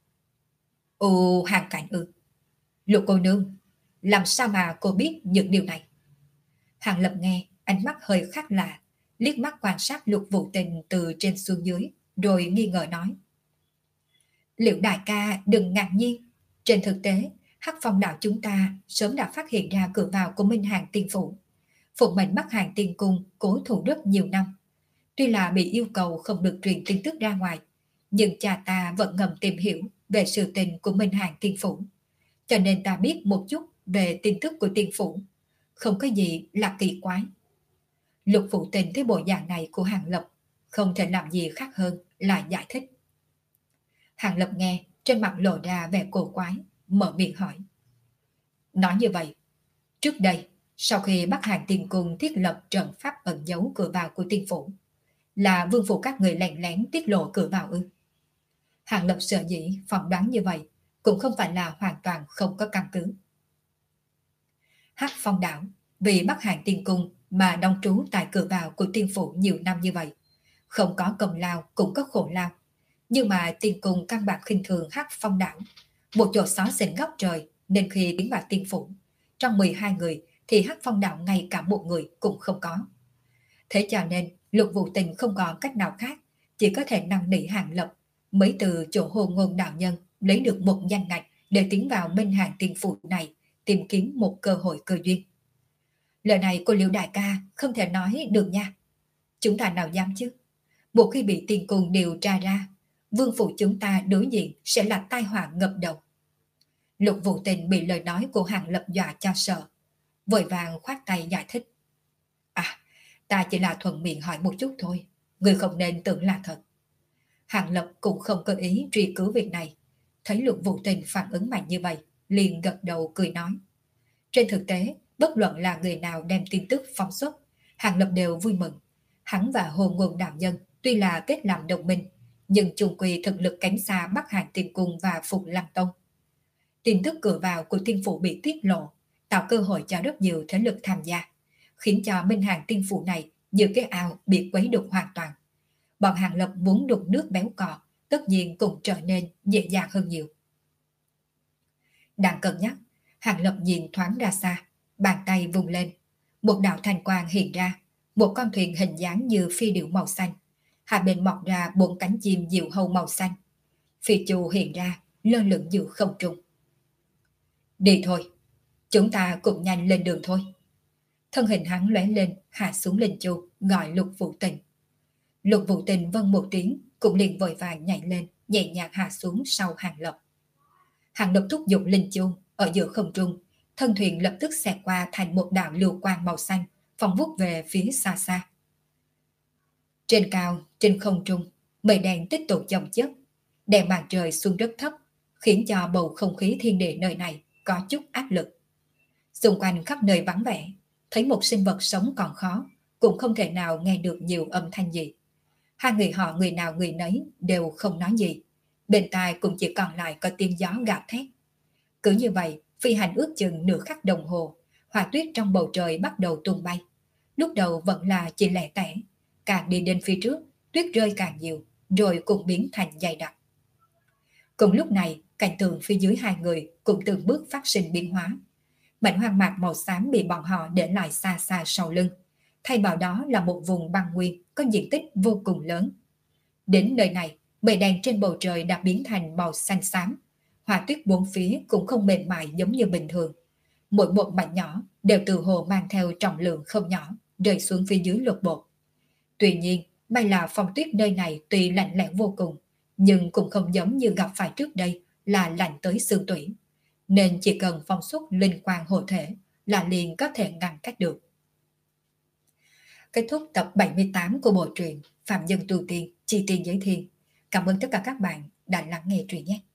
U Hàng Cảnh ư? Lục cô nương, làm sao mà cô biết những điều này? Hàng Lập nghe, ánh mắt hơi khác lạ, liếc mắt quan sát Lục Vũ Tình từ trên xuống dưới, rồi nghi ngờ nói. Liệu đại ca đừng ngạc nhiên, trên thực tế, Hắc Phong đạo chúng ta sớm đã phát hiện ra cửa vào của Minh Hàng Tiên Phủ. Phụng mệnh Bắc Hàng Tiên Cung cố thủ rất nhiều năm. Tuy là bị yêu cầu không được truyền tin tức ra ngoài, nhưng cha ta vẫn ngầm tìm hiểu về sự tình của Minh Hàng Tiên Phủ. Cho nên ta biết một chút về tin tức của Tiên Phủ. Không có gì là kỳ quái. Lục Vũ Tình thấy bộ dạng này của Hàng Lập, không thể làm gì khác hơn là giải thích. Hàng Lập nghe, trên mặt lộ ra vẻ cổ quái, mở miệng hỏi. Nói như vậy, trước đây, sau khi Bắc Hàng Tiên Cung thiết lập trận pháp ẩn giấu cửa vào của Tiên Phủ, là vương phủ các người lén lén tiết lộ cửa vào ư? Hàng Lập sợ dĩ phỏng đoán như vậy, cũng không phải là hoàn toàn không có căn cứ. Hắc Phong đảo, vì Bắc Hàng Tiên Cung mà đóng trú tại cửa vào của Tiên Phủ nhiều năm như vậy, không có công lao cũng có khổ lao. Nhưng mà Tiên Cung căn bản khinh thường Hắc Phong đảo, một chỗ xó xỉnh góc trời, nên khi tiến vào Tiên Phủ, trong mười hai người thì Hắc Phong đảo ngay cả một người cũng không có. Thế cho nên Lục Vũ Tình không có cách nào khác, chỉ có thể năn nỉ Hàng Lập mới từ chỗ Hồ Ngôn đạo nhân lấy được một danh ngạch để tiến vào Minh Hàng Tiên Phủ này, tìm kiếm một cơ hội cơ duyên. Lời này của Liễu đại ca không thể nói được nha. Chúng ta nào dám chứ? Một khi bị Tiên Cung điều tra ra, vương phủ chúng ta đối diện sẽ là tai họa ngập đầu. Lục Vũ Tình bị lời nói của Hàng Lập dọa cho sợ, vội vàng khoát tay giải thích. À, ta chỉ là thuận miệng hỏi một chút thôi, người không nên tưởng là thật. Hàng Lập cũng không có ý truy cứu việc này, thấy Lục Vũ Tình phản ứng mạnh như vậy, liền gật đầu cười nói. Trên thực tế, bất luận là người nào đem tin tức phóng xuất, Hàng Lập đều vui mừng. Hắn và Hồ Ngôn đạo nhân tuy là kết làm đồng minh, nhưng chung quy thực lực kém xa Bắc Hàng Tiên Cung và Phục Lăng Tông. Tin tức cửa vào của Tiên Phủ bị tiết lộ, tạo cơ hội cho rất nhiều thế lực tham gia, khiến cho Minh Hàng Tiên Phủ này như cái ao bị quấy đục hoàn toàn. Bọn Hàng Lập muốn đục nước béo cò, tất nhiên cũng trở nên dễ dàng hơn nhiều. Đang cân nhắc, Hàng Lập nhìn thoáng ra xa, bàn tay vùng lên. Một đạo thanh quang hiện ra, một con thuyền hình dáng như phi điểu màu xanh. Hai bên mọc ra bốn cánh chim diều hâu màu xanh. Phi chu hiện ra, lơ lửng giữa không trung. Đi thôi, chúng ta cùng nhanh lên đường thôi. Thân hình hắn lóe lên, hạ xuống linh chu, gọi Lục Vũ Tình. Lục Vũ Tình vâng một tiếng, cũng liền vội vàng nhảy lên, nhẹ nhàng hạ xuống sau Hàng Lập. Hàng Lập thúc giục linh chu, ở giữa không trung, thân thuyền lập tức xẹt qua thành một đạo lưu quang màu xanh, phóng vút về phía xa xa. Trên cao, trên không trung, mây đen tích tụ chồng chất, đèn màn trời xuống rất thấp, khiến cho bầu không khí thiên địa nơi này có chút áp lực. Xung quanh khắp nơi vắng vẻ, thấy một sinh vật sống còn khó, cũng không thể nào nghe được nhiều âm thanh gì. Hai người họ người nào người nấy đều không nói gì, bên tai cũng chỉ còn lại có tiếng gió gào thét. Cứ như vậy, phi hành ước chừng nửa khắc đồng hồ, hỏa tuyết trong bầu trời bắt đầu tung bay. Lúc đầu vẫn là chỉ lẻ tẻ, càng đi đến phía trước, tuyết rơi càng nhiều, rồi cũng biến thành dày đặc. Cùng lúc này, cảnh tượng phía dưới hai người cũng từng bước phát sinh biến hóa. Mảnh hoang mạc màu xám bị bọn họ để lại xa xa sau lưng, thay vào đó là một vùng băng nguyên có diện tích vô cùng lớn. Đến nơi này, mây đen trên bầu trời đã biến thành màu xanh xám. Hỏa tuyết bốn phía cũng không mềm mại giống như bình thường. Mỗi một mảnh nhỏ đều từ hồ mang theo trọng lượng không nhỏ, rơi xuống phía dưới lột bột. Tuy nhiên, may là phong tuyết nơi này tuy lạnh lẽo vô cùng, nhưng cũng không giống như gặp phải trước đây là lạnh tới xương tủy. Nên chỉ cần phong xuất linh quang hộ thể là liền có thể ngăn cách được. Kết thúc tập bảy mươi tám của bộ truyện Phạm Nhân Tu Tiên, Chi Tiên Giới Thiên. Cảm ơn tất cả các bạn đã lắng nghe truyện nhé.